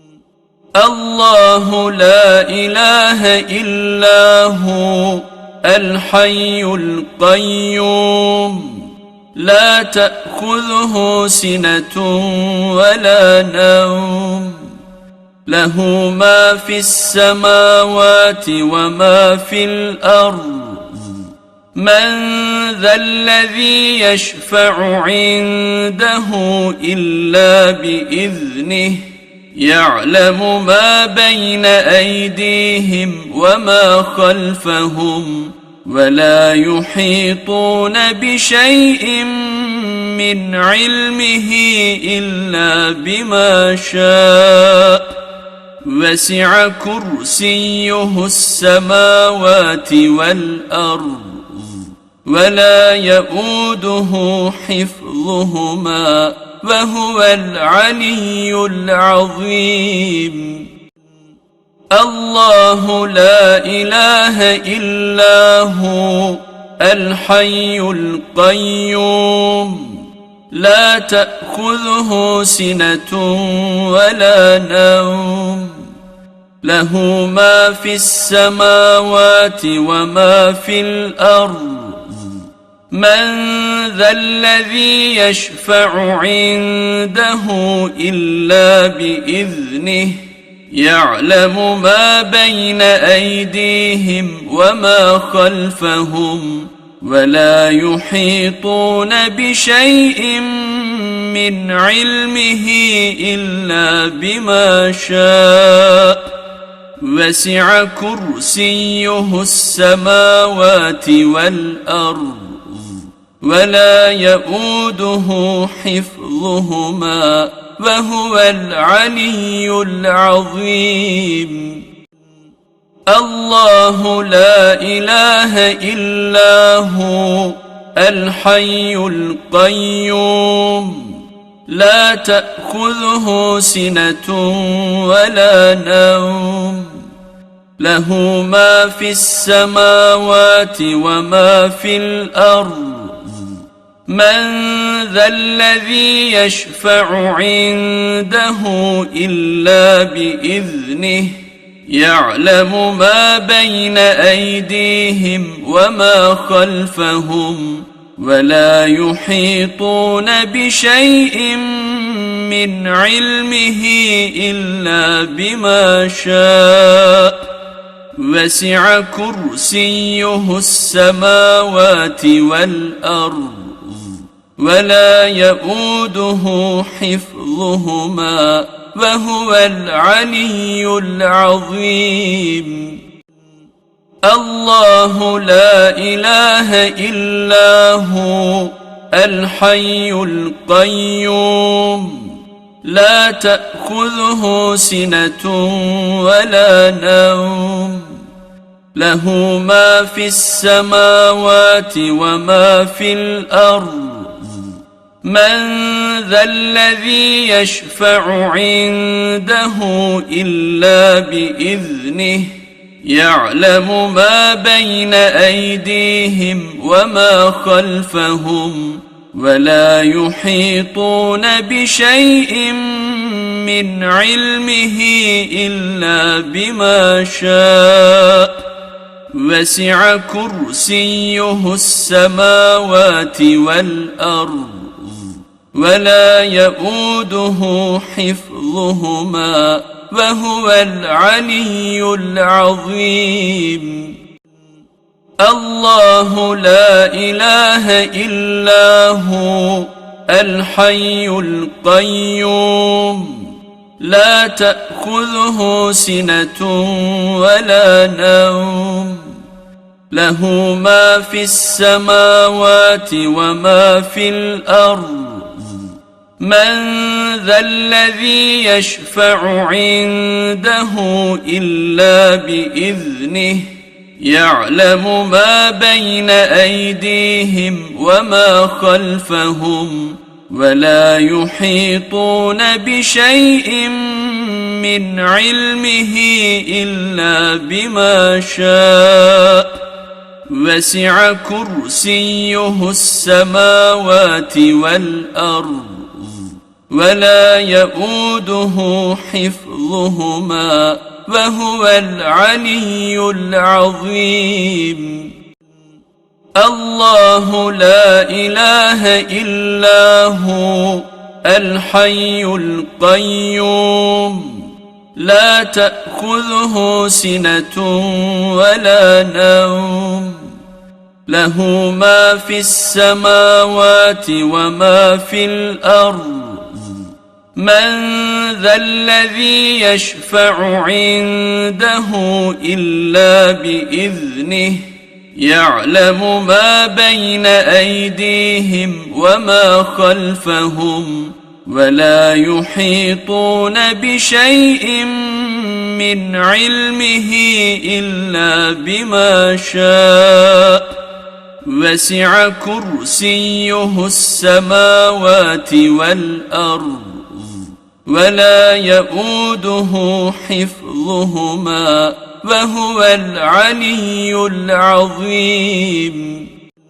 الله لا إله إلا هو الحي القيوم لا تأخذه سنة ولا نوم له ما في السماوات وما في الأرض من ذا الذي يشفع عنده إلا بإذنه يعلم ما بين أيديهم وما خلفهم ولا يحيطون بشيء من علمه إلا بما شاء وسع كرسيه السماوات والأرض ولا يؤوده حفظهما وهو العلي العظيم الله لا إله إلا هو الحي القيوم لا تأخذه سنة ولا نوم له ما في السماوات وما في الأرض من ذا الذي يشفع عنده إلا بإذنه يعلم ما بين أيديهم وما خلفهم ولا يحيطون بشيء من علمه إلا بما شاء وسع كرسيه السماوات والأرض ولا يؤوده حفظهما وهو العلي العظيم الله لا إله إلا هو الحي القيوم لا تأخذه سنة ولا نوم له ما في السماوات وما في الأرض من ذا الذي يشفع عنده إلا بإذنه يعلم ما بين أيديهم وما خلفهم ولا يحيطون بشيء من علمه إلا بما شاء وسع كرسيه السماوات والأرض ولا يؤوده حفظهما وهو العلي العظيم الله لا إله إلا هو الحي القيوم لا تأخذه سنة ولا نوم له ما في السماوات وما في الأرض من ذا الذي يشفع عنده إلا بإذنه يعلم ما بين أيديهم وما خلفهم ولا يحيطون بشيء من علمه إلا بما شاء وسع كرسيه السماوات والأرض ولا يؤوده حفظهما وهو العلي العظيم الله لا إله إلا هو الحي القيوم لا تأخذه سنة ولا نوم له ما في السماوات وما في الأرض من ذا الذي يشفع عنده إلا بإذنه يعلم ما بين أيديهم وما خلفهم ولا يحيطون بشيء من علمه إلا بما شاء وسع كرسيه السماوات والأرض ولا يؤوده حفظهما وهو العلي العظيم الله لا إله إلا هو الحي القيوم لا تأخذه سنة ولا نوم له ما في السماوات وما في الأرض من ذا الذي يشفع عنده إلا بإذنه يعلم ما بين أيديهم وما خلفهم ولا يحيطون بشيء من علمه إلا بما شاء وسع كرسيه السماوات والأرض ولا يؤوده حفظهما وهو العلي العظيم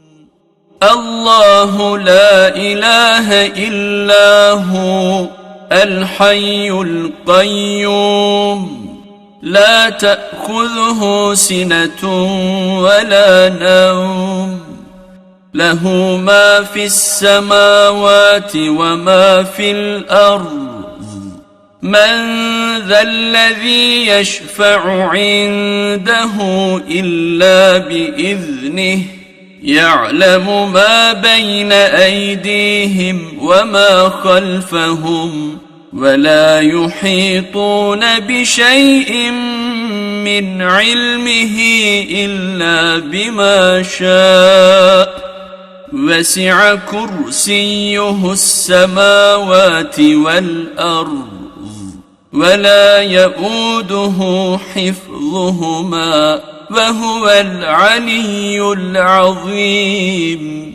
الله لا إله إلا هو الحي القيوم لا تأخذه سنة ولا نوم له ما في السماوات وما في الأرض من ذا الذي يشفع عنده إلا بإذنه يعلم ما بين أيديهم وما خلفهم ولا يحيطون بشيء من علمه إلا بما شاء وسع كرسيه السماوات والأرض ولا يؤوده حفظهما وهو العلي العظيم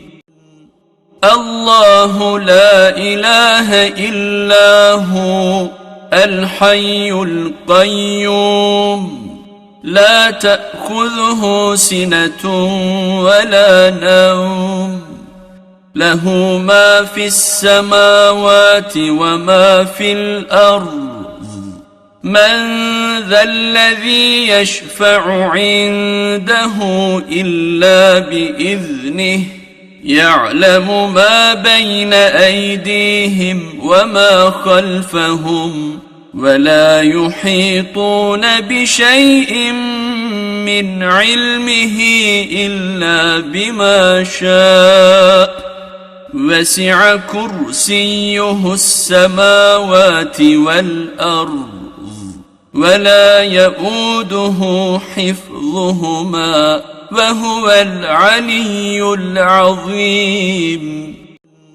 الله لا إله إلا هو الحي القيوم لا تأخذه سنة ولا نوم له ما في السماوات وما في الأرض من ذا الذي يشفع عنده إلا بإذنه يعلم ما بين أيديهم وما خلفهم ولا يحيطون بشيء من علمه إلا بما شاء وسع كرسيه السماوات والأرض ولا يؤوده حفظهما وهو العلي العظيم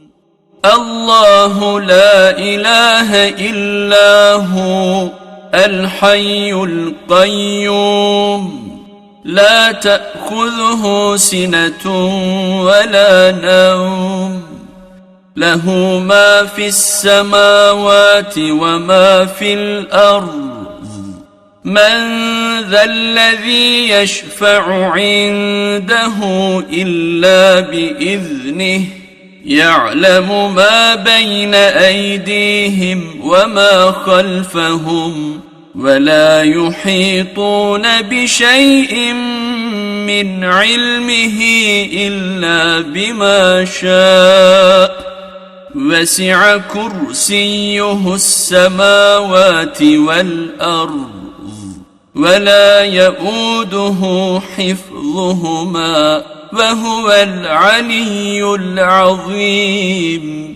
الله لا إله إلا هو الحي القيوم لا تأخذه سنة ولا نوم له ما في السماوات وما في الأرض من ذا الذي يشفع عنده إلا بإذنه يعلم ما بين أيديهم وما خلفهم ولا يحيطون بشيء من علمه إلا بما شاء وسع كرسيه السماوات والأرض ولا يؤوده حفظهما وهو العلي العظيم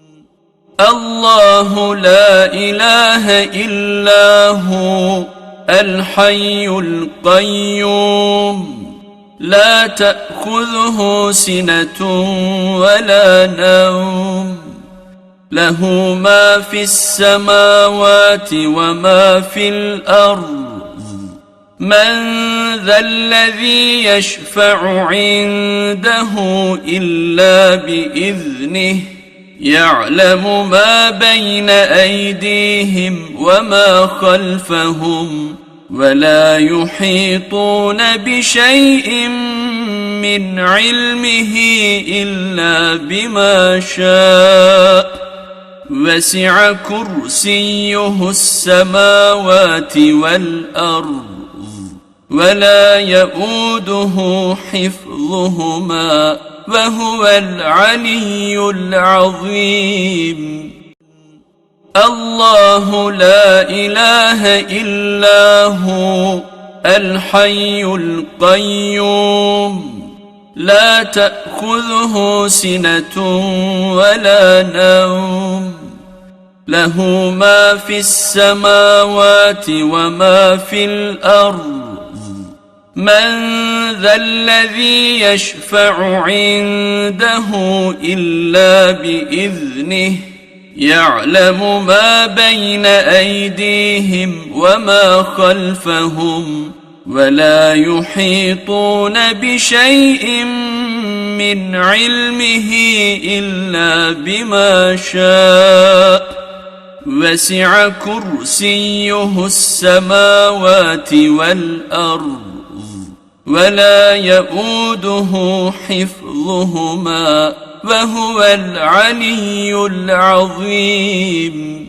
الله لا إله إلا هو الحي القيوم لا تأخذه سنة ولا نوم له ما في السماوات وما في الأرض من ذا الذي يشفع عنده إلا بإذنه يعلم ما بين أيديهم وما خلفهم ولا يحيطون بشيء من علمه إلا بما شاء وسع كرسيه السماوات والأرض ولا يؤوده حفظهما وهو العلي العظيم الله لا إله إلا هو الحي القيوم لا تأخذه سنة ولا نوم له ما في السماوات وما في الأرض من ذا الذي يشفع عنده إلا بإذنه يعلم ما بين أيديهم وما خلفهم ولا يحيطون بشيء من علمه إلا بما شاء وسع كرسيه السماوات والأرض ولا يؤوده حفظهما وهو العلي العظيم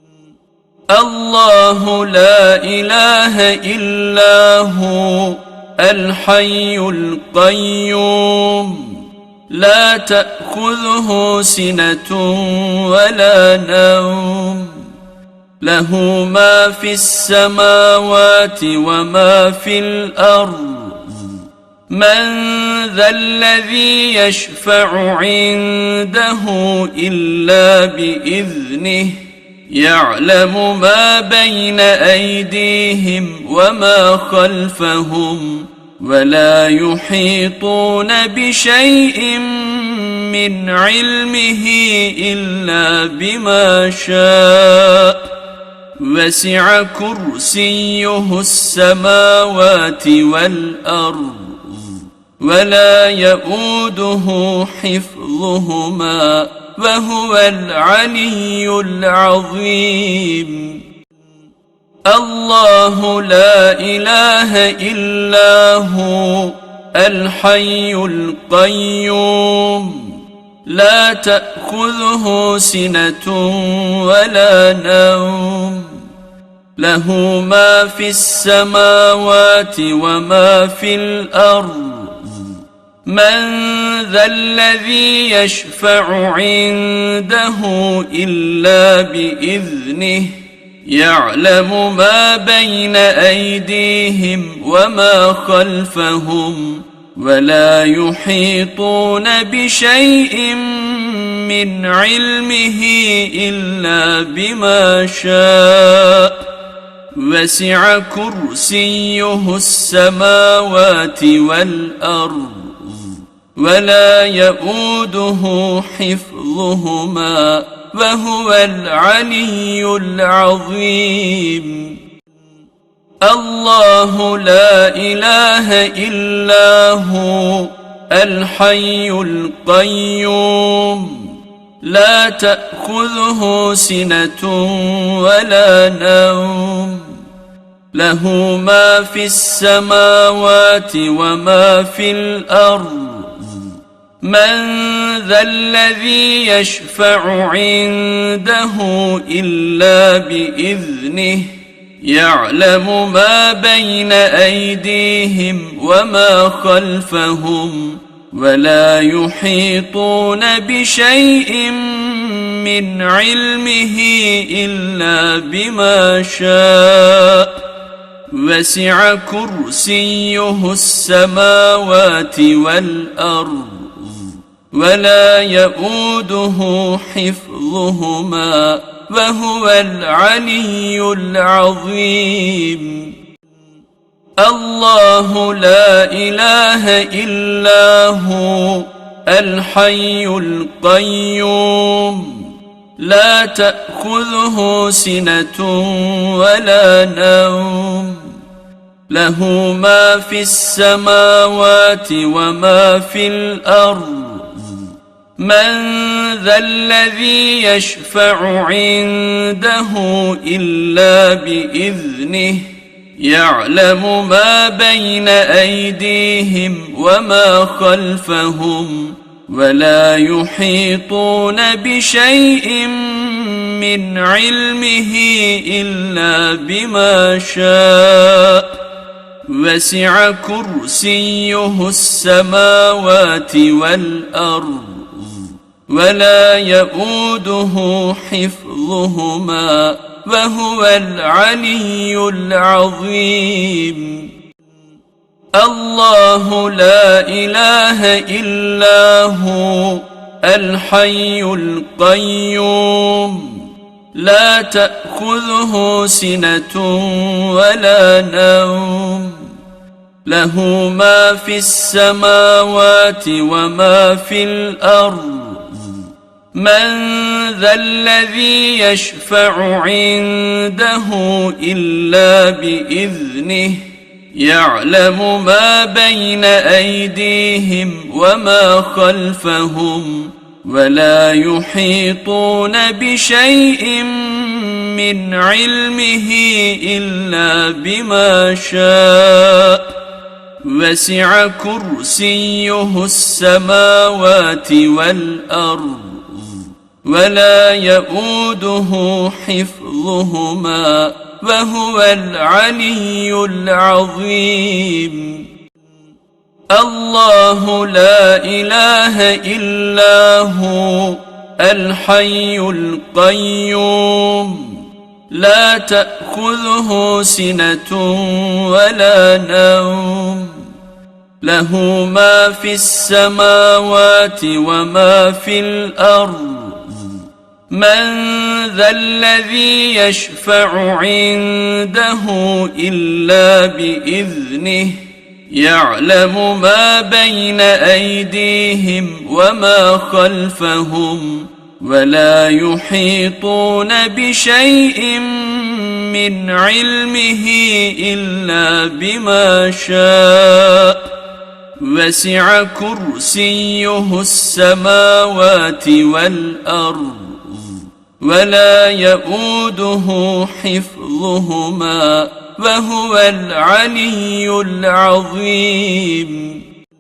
الله لا إله إلا هو الحي القيوم لا تأخذه سنة ولا نوم له ما في السماوات وما في الأرض من ذا الذي يشفع عنده إلا بإذنه يعلم ما بين أيديهم وما خلفهم ولا يحيطون بشيء من علمه إلا بما شاء وسع كرسيه السماوات والأرض ولا يؤوده حفظهما وهو العلي العظيم الله لا إله إلا هو الحي القيوم لا تأخذه سنة ولا نوم له ما في السماوات وما في الأرض من ذا الذي يشفع عنده إلا بإذنه يعلم ما بين أيديهم وما خلفهم ولا يحيطون بشيء من علمه إلا بما شاء وسع كرسيه السماوات والأرض ولا يؤوده حفظهما وهو العلي العظيم الله لا إله إلا هو الحي القيوم لا تأخذه سنة ولا نوم له ما في السماوات وما في الأرض من ذا الذي يشفع عنده إلا بإذنه يعلم ما بين أيديهم وما خلفهم ولا يحيطون بشيء من علمه إلا بما شاء وسع كرسيه السماوات والأرض ولا يؤوده حفظهما وهو العلي العظيم الله لا إله إلا هو الحي القيوم لا تأخذه سنة ولا نوم له ما في السماوات وما في الأرض من ذا الذي يشفع عنده إلا بإذنه يعلم ما بين أيديهم وما خلفهم ولا يحيطون بشيء من علمه إلا بما شاء وسع كرسيه السماوات والأرض ولا يؤوده حفظهما وهو العلي العظيم الله لا إله إلا هو الحي القيوم لا تأخذه سنة ولا نوم له ما في السماوات وما في الأرض من ذا الذي يشفع عنده إلا بإذنه يعلم ما بين أيديهم وما خلفهم ولا يحيطون بشيء من علمه إلا بما شاء وسع كرسيه السماوات والأرض ولا يؤوده حفظهما وهو العلي العظيم الله لا إله إلا هو الحي القيوم لا تأخذه سنة ولا نوم له ما في السماوات وما في الأرض من ذا الذي يشفع عنده إلا بإذنه يعلم ما بين أيديهم وما خلفهم ولا يحيطون بشيء من علمه إلا بما شاء وسع كرسيه السماوات والأرض ولا يؤوده حفظهما وهو العلي العظيم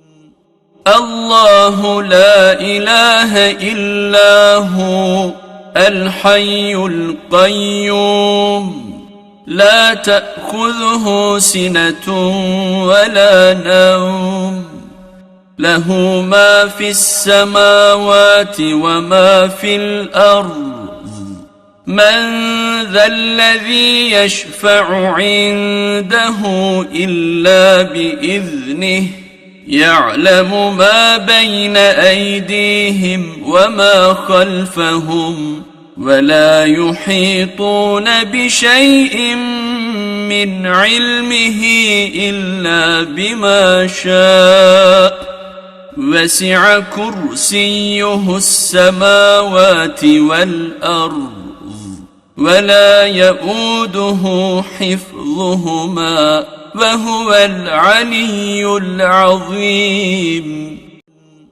الله لا إله إلا هو الحي القيوم لا تأخذه سنة ولا نوم له ما في السماوات وما في الأرض من ذا الذي يشفع عنده إلا بإذنه يعلم ما بين أيديهم وما خلفهم ولا يحيطون بشيء من علمه إلا بما شاء وسع كرسيه السماوات والأرض ولا يؤوده حفظهما وهو العلي العظيم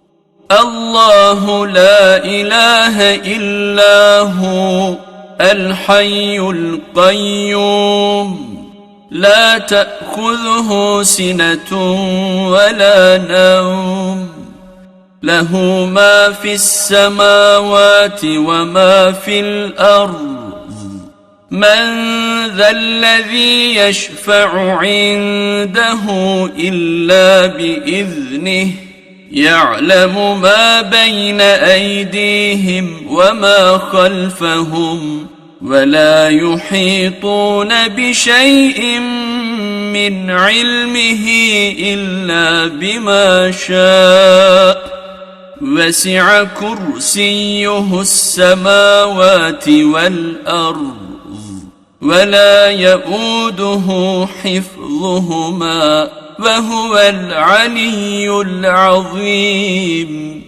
الله لا إله إلا هو الحي القيوم لا تأخذه سنة ولا نوم له ما في السماوات وما في الأرض من ذا الذي يشفع عنده إلا بإذنه يعلم ما بين أيديهم وما خلفهم ولا يحيطون بشيء من علمه إلا بما شاء وسع كرسيه السماوات والأرض ولا يؤوده حفظهما وهو العلي العظيم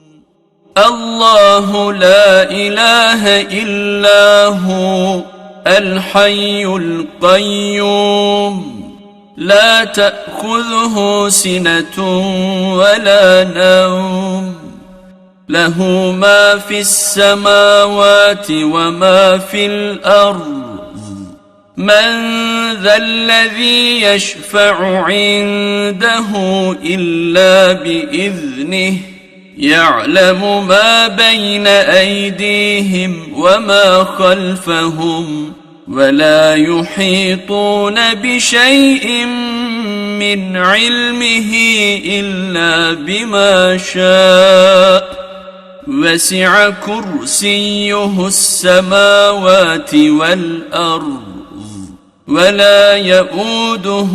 الله لا إله إلا هو الحي القيوم لا تأخذه سنة ولا نوم له ما في السماوات وما في الأرض من ذا الذي يشفع عنده إلا بإذنه يعلم ما بين أيديهم وما خلفهم ولا يحيطون بشيء من علمه إلا بما شاء وسع كرسيه السماوات والأرض ولا يؤوده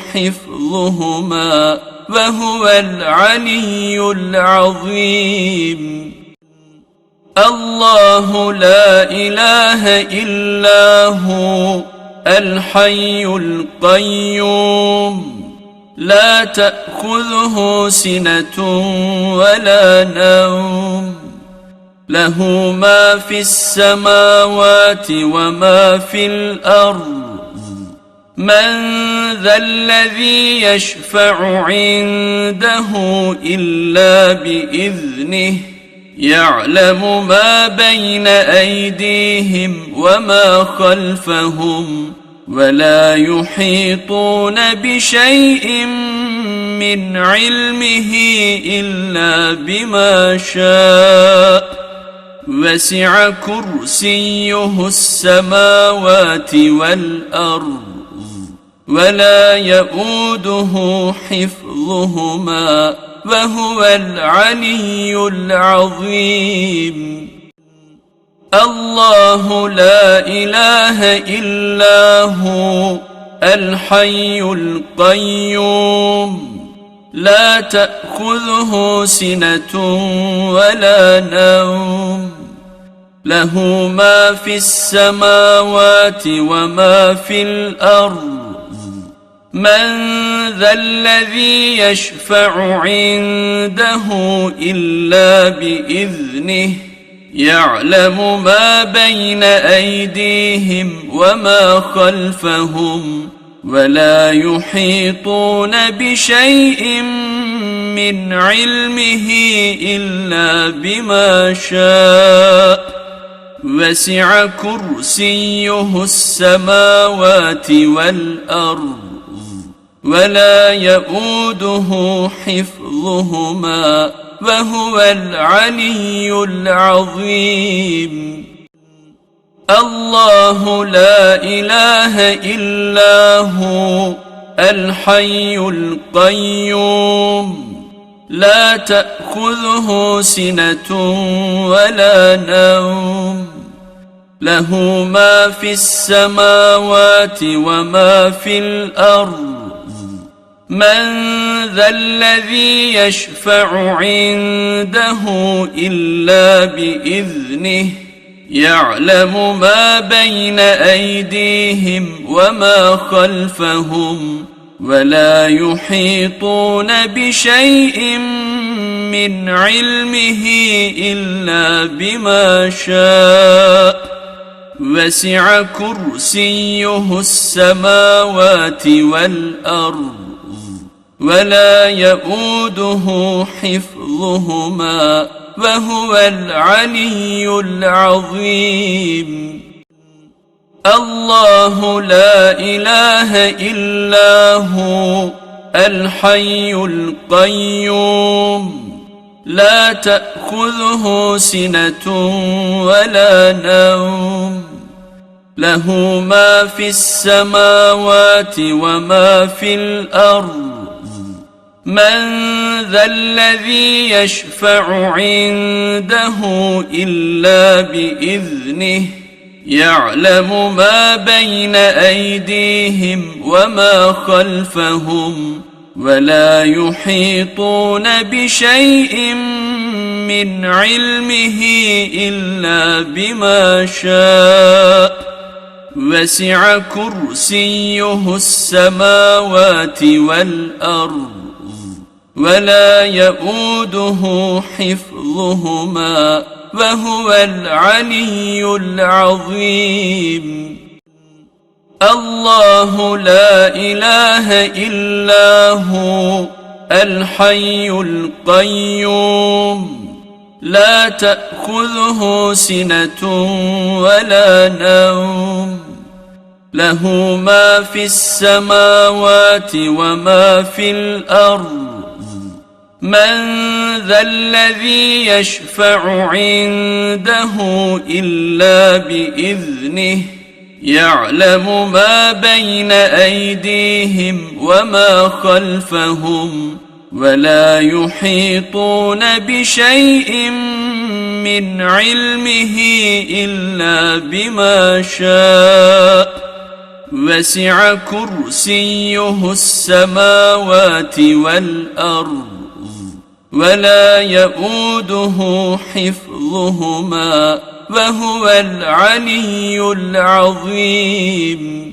حفظهما وهو العلي العظيم الله لا إله إلا هو الحي القيوم لا تأخذه سنة ولا نوم له ما في السماوات وما في الأرض من ذا الذي يشفع عنده إلا بإذنه يعلم ما بين أيديهم وما خلفهم ولا يحيطون بشيء من علمه إلا بما شاء وسع كرسيه السماوات والأرض ولا يؤوده حفظهما وهو العلي العظيم الله لا إله إلا هو الحي القيوم لا تأخذه سنة ولا نوم له ما في السماوات وما في الأرض من ذا الذي يشفع عنده إلا بإذنه يعلم ما بين أيديهم وما خلفهم ولا يحيطون بشيء من علمه إلا بما شاء وسع كرسيه السماوات والأرض ولا يؤوده حفظهما وهو العلي العظيم الله لا إله إلا هو الحي القيوم لا تأخذه سنة ولا نوم له ما في السماوات وما في الأرض من ذا الذي يشفع عنده إلا بإذنه يعلم ما بين أيديهم وما خلفهم ولا يحيطون بشيء من علمه إلا بما شاء وسع كرسيه السماوات والأرض ولا يؤوده حفظهما وهو العلي العظيم. الله لا إله إلا هو الحي القيوم لا تأخذه سنة ولا نوم له ما في السماوات وما في الأرض من ذا الذي يشفع عنده إلا بإذنه يعلم ما بين أيديهم وما خلفهم ولا يحيطون بشيء من علمه إلا بما شاء وسع كرسيه السماوات والأرض ولا يؤوده حفظهما وهو العلي العظيم. الله لا إله إلا هو الحي القيوم لا تأخذه سنة ولا نوم له ما في السماوات وما في الأرض من ذا الذي يشفع عنده إلا بإذنه يعلم ما بين أيديهم وما خلفهم ولا يحيطون بشيء من علمه إلا بما شاء وسع كرسيه السماوات والأرض ولا يؤوده حفظهما وهو العلي العظيم.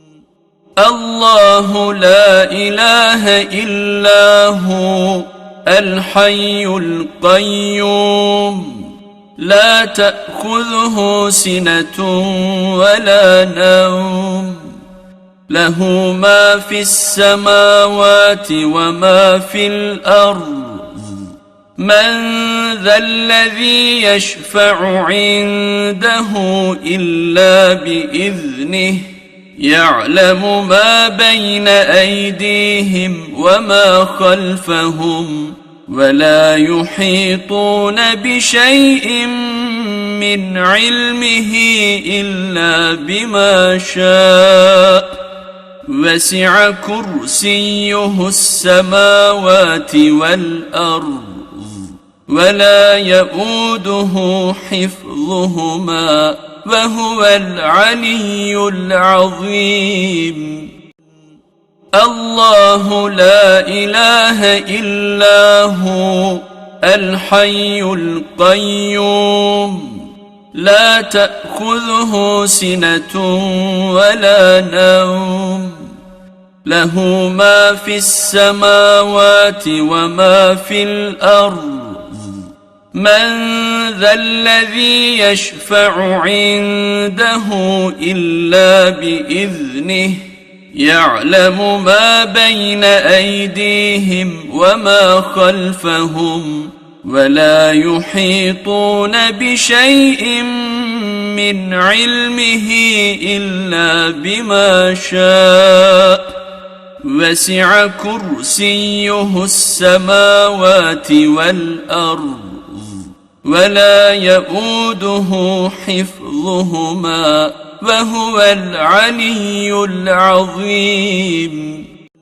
الله لا إله إلا هو الحي القيوم لا تأخذه سنة ولا نوم له ما في السماوات وما في الأرض من ذا الذي يشفع عنده إلا بإذنه يعلم ما بين أيديهم وما خلفهم ولا يحيطون بشيء من علمه إلا بما شاء وسع كرسيه السماوات والأرض ولا يؤوده حفظهما وهو العلي العظيم. الله لا إله إلا هو الحي القيوم لا تأخذه سنة ولا نوم له ما في السماوات وما في الأرض من ذا الذي يشفع عنده إلا بإذنه يعلم ما بين أيديهم وما خلفهم ولا يحيطون بشيء من علمه إلا بما شاء وسع كرسيه السماوات والأرض ولا يؤوده حفظهما وهو العلي العظيم.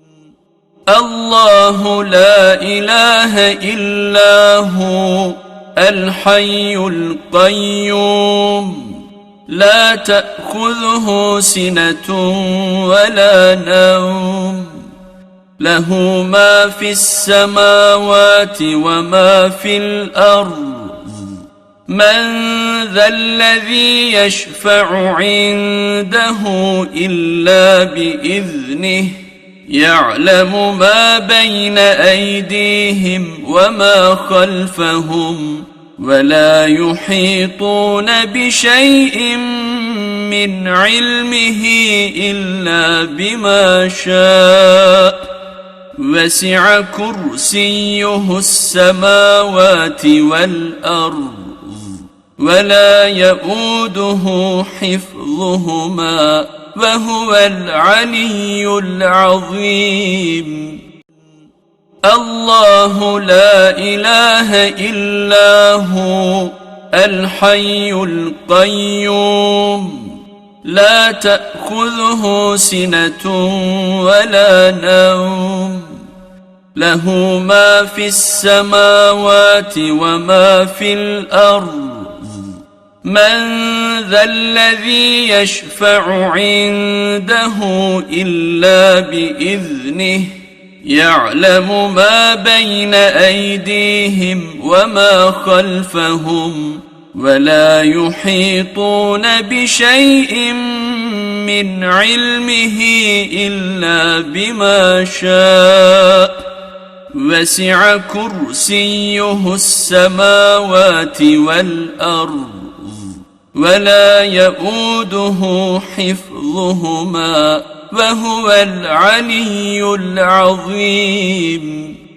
الله لا إله إلا هو الحي القيوم لا تأخذه سنة ولا نوم له ما في السماوات وما في الأرض من ذا الذي يشفع عنده إلا بإذنه يعلم ما بين أيديهم وما خلفهم ولا يحيطون بشيء من علمه إلا بما شاء وسع كرسيه السماوات والأرض ولا يؤوده حفظهما وهو العلي العظيم. الله لا إله إلا هو الحي القيوم لا تأخذه سنة ولا نوم له ما في السماوات وما في الأرض من ذا الذي يشفع عنده إلا بإذنه يعلم ما بين أيديهم وما خلفهم ولا يحيطون بشيء من علمه إلا بما شاء وسع كرسيه السماوات والأرض ولا يؤوده حفظهما وهو العلي العظيم.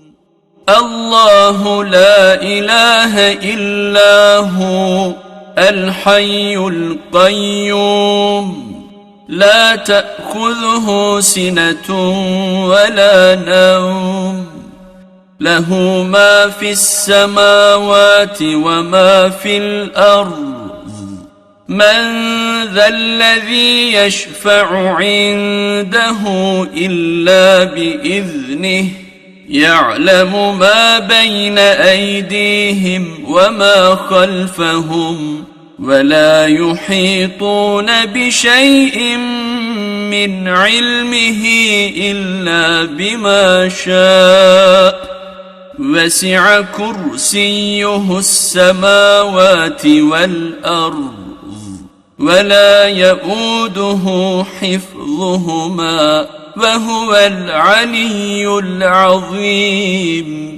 الله لا إله إلا هو الحي القيوم لا تأخذه سنة ولا نوم له ما في السماوات وما في الأرض من ذا الذي يشفع عنده إلا بإذنه يعلم ما بين أيديهم وما خلفهم ولا يحيطون بشيء من علمه إلا بما شاء وسع كرسيه السماوات والأرض ولا يؤوده حفظهما وهو العلي العظيم.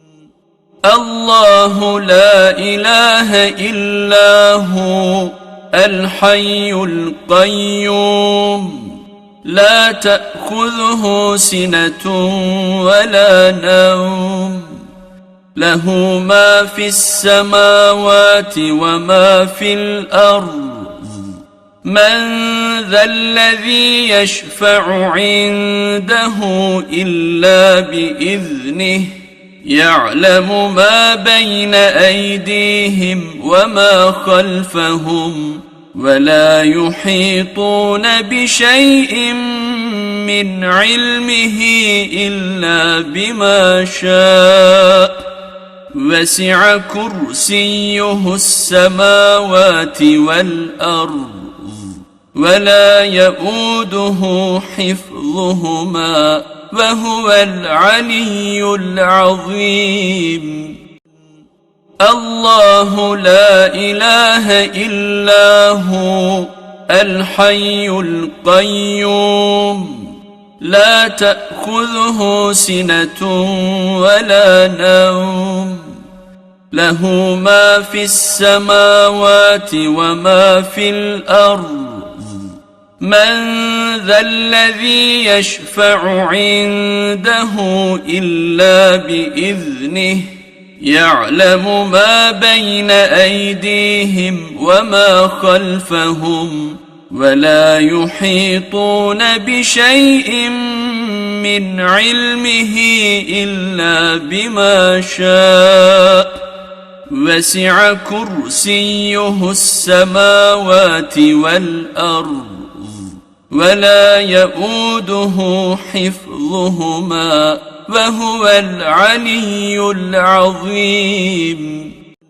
الله لا إله إلا هو الحي القيوم لا تأخذه سنة ولا نوم له ما في السماوات وما في الأرض من ذا الذي يشفع عنده إلا بإذنه يعلم ما بين أيديهم وما خلفهم ولا يحيطون بشيء من علمه إلا بما شاء وسع كرسيه السماوات والأرض ولا يؤوده حفظهما وهو العلي العظيم. الله لا إله إلا هو الحي القيوم لا تأخذه سنة ولا نوم له ما في السماوات وما في الأرض من ذا الذي يشفع عنده إلا بإذنه يعلم ما بين أيديهم وما خلفهم ولا يحيطون بشيء من علمه إلا بما شاء وسع كرسيه السماوات والأرض ولا يؤوده حفظهما وهو العلي العظيم.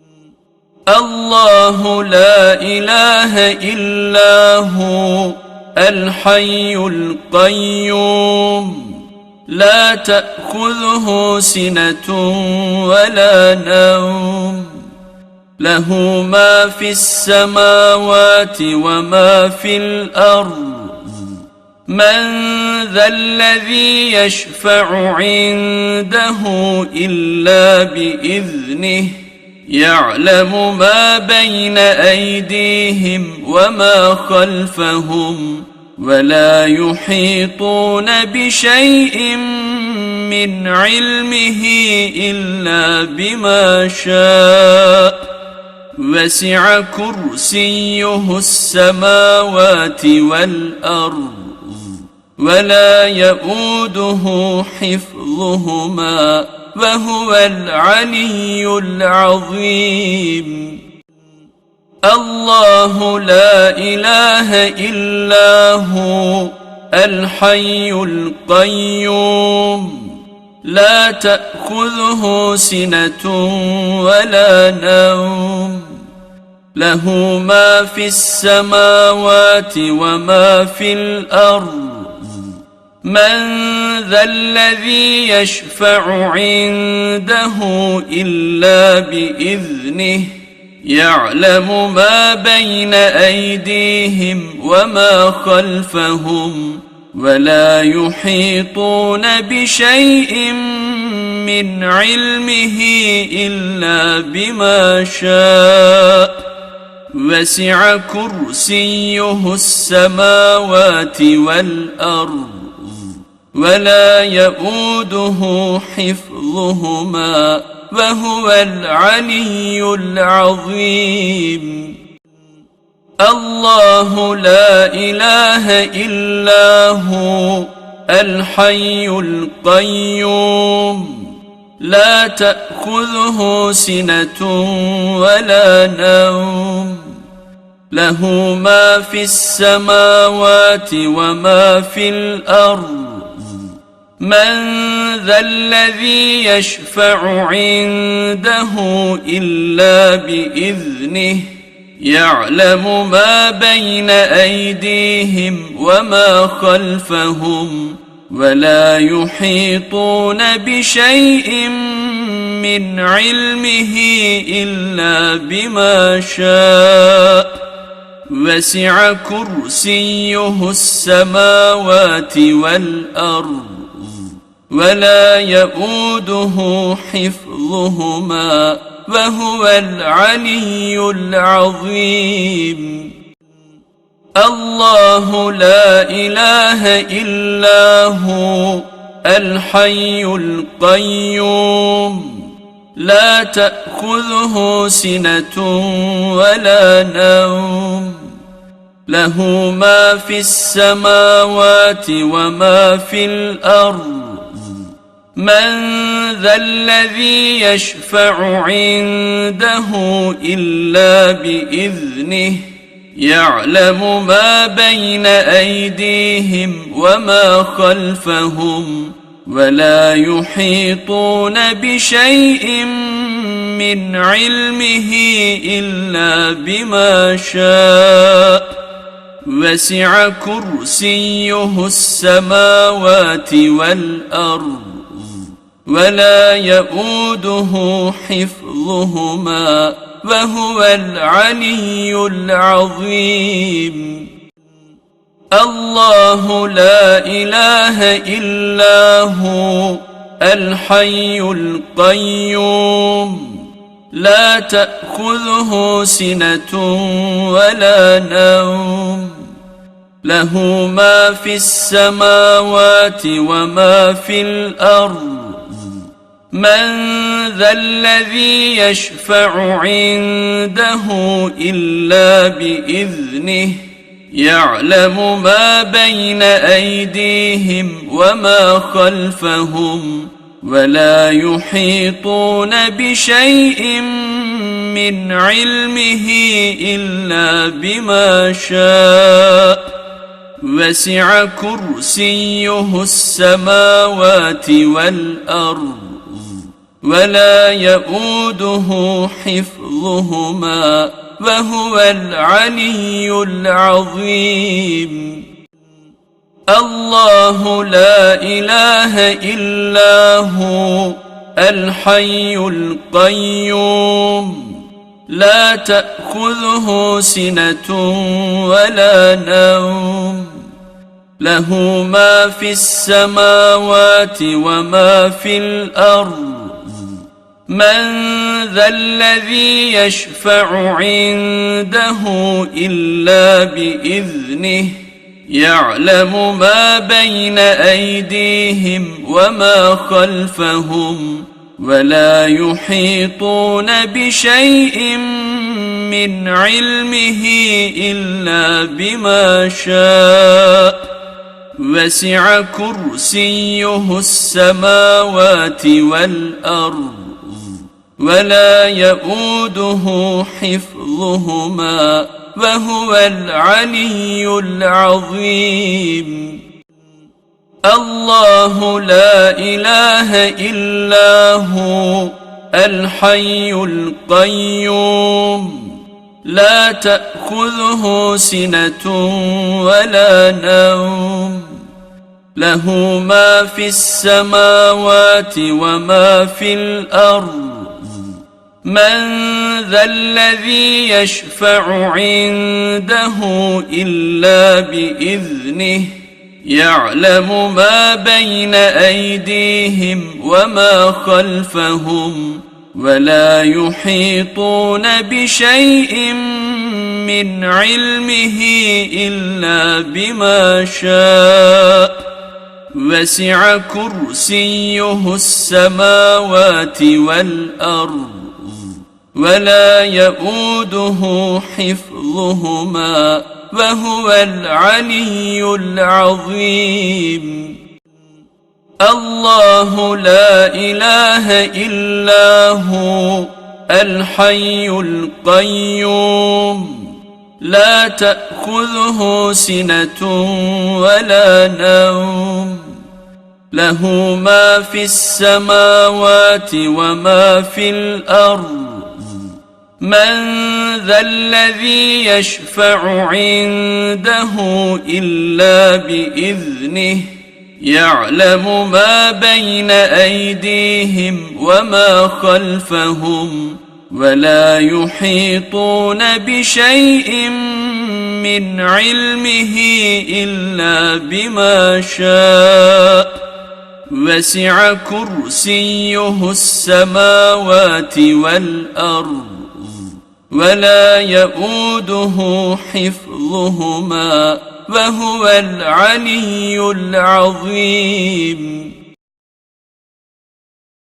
الله لا إله إلا هو الحي القيوم لا تأخذه سنة ولا نوم له ما في السماوات وما في الأرض من ذا الذي يشفع عنده إلا بإذنه يعلم ما بين أيديهم وما خلفهم ولا يحيطون بشيء من علمه إلا بما شاء وسع كرسيه السماوات والأرض ولا يؤوده حفظهما وهو العلي العظيم الله لا إله إلا هو الحي القيوم لا تأخذه سنة ولا نوم له ما في السماوات وما في الأرض من ذا الذي يشفع عنده إلا بإذنه يعلم ما بين أيديهم وما خلفهم ولا يحيطون بشيء من علمه إلا بما شاء وسع كرسيه السماوات والأرض ولا يؤوده حفظهما وهو العلي العظيم الله لا إله إلا هو الحي القيوم لا تأخذه سنة ولا نوم له ما في السماوات وما في الأرض من ذا الذي يشفع عنده إلا بإذنه يعلم ما بين أيديهم وما خلفهم ولا يحيطون بشيء من علمه إلا بما شاء وسع كرسيه السماوات والأرض ولا يؤوده حفظهما وهو العلي العظيم الله لا إله إلا هو الحي القيوم لا تأخذه سنة ولا نوم له ما في السماوات وما في الأرض من ذا الذي يشفع عنده إلا بإذنه يعلم ما بين أيديهم وما خلفهم ولا يحيطون بشيء من علمه إلا بما شاء وسع كرسيه السماوات والأرض ولا يؤوده حفظهما وهو العلي العظيم الله لا إله إلا هو الحي القيوم لا تأخذه سنة ولا نوم له ما في السماوات وما في الأرض من ذا الذي يشفع عنده إلا بإذنه يعلم ما بين أيديهم وما خلفهم ولا يحيطون بشيء من علمه إلا بما شاء وسع كرسيه السماوات والأرض ولا يؤوده حفظهما وهو العلي العظيم الله لا إله إلا هو الحي القيوم لا تأخذه سنة ولا نوم له ما في السماوات وما في الأرض من ذا الذي يشفع عنده إلا بإذنه يعلم ما بين أيديهم وما خلفهم ولا يحيطون بشيء من علمه إلا بما شاء وسع كرسيه السماوات والأرض ولا يؤوده حفظهما وهو العلي العظيم الله لا إله إلا هو الحي القيوم لا تأخذه سنة ولا نوم له ما في السماوات وما في الأرض من ذا الذي يشفع عنده إلا بإذنه يعلم ما بين أيديهم وما خلفهم ولا يحيطون بشيء من علمه إلا بما شاء وسع كرسيه السماوات والأرض ولا يؤوده حفظهما وهو العلي العظيم الله لا إله إلا هو الحي القيوم لا تأخذه سنة ولا نوم له ما في السماوات وما في الأرض من ذا الذي يشفع عنده إلا بإذنه يعلم ما بين أيديهم وما خلفهم ولا يحيطون بشيء من علمه إلا بما شاء وسع كرسيه السماوات والأرض ولا يؤوده حفظهما وهو العلي العظيم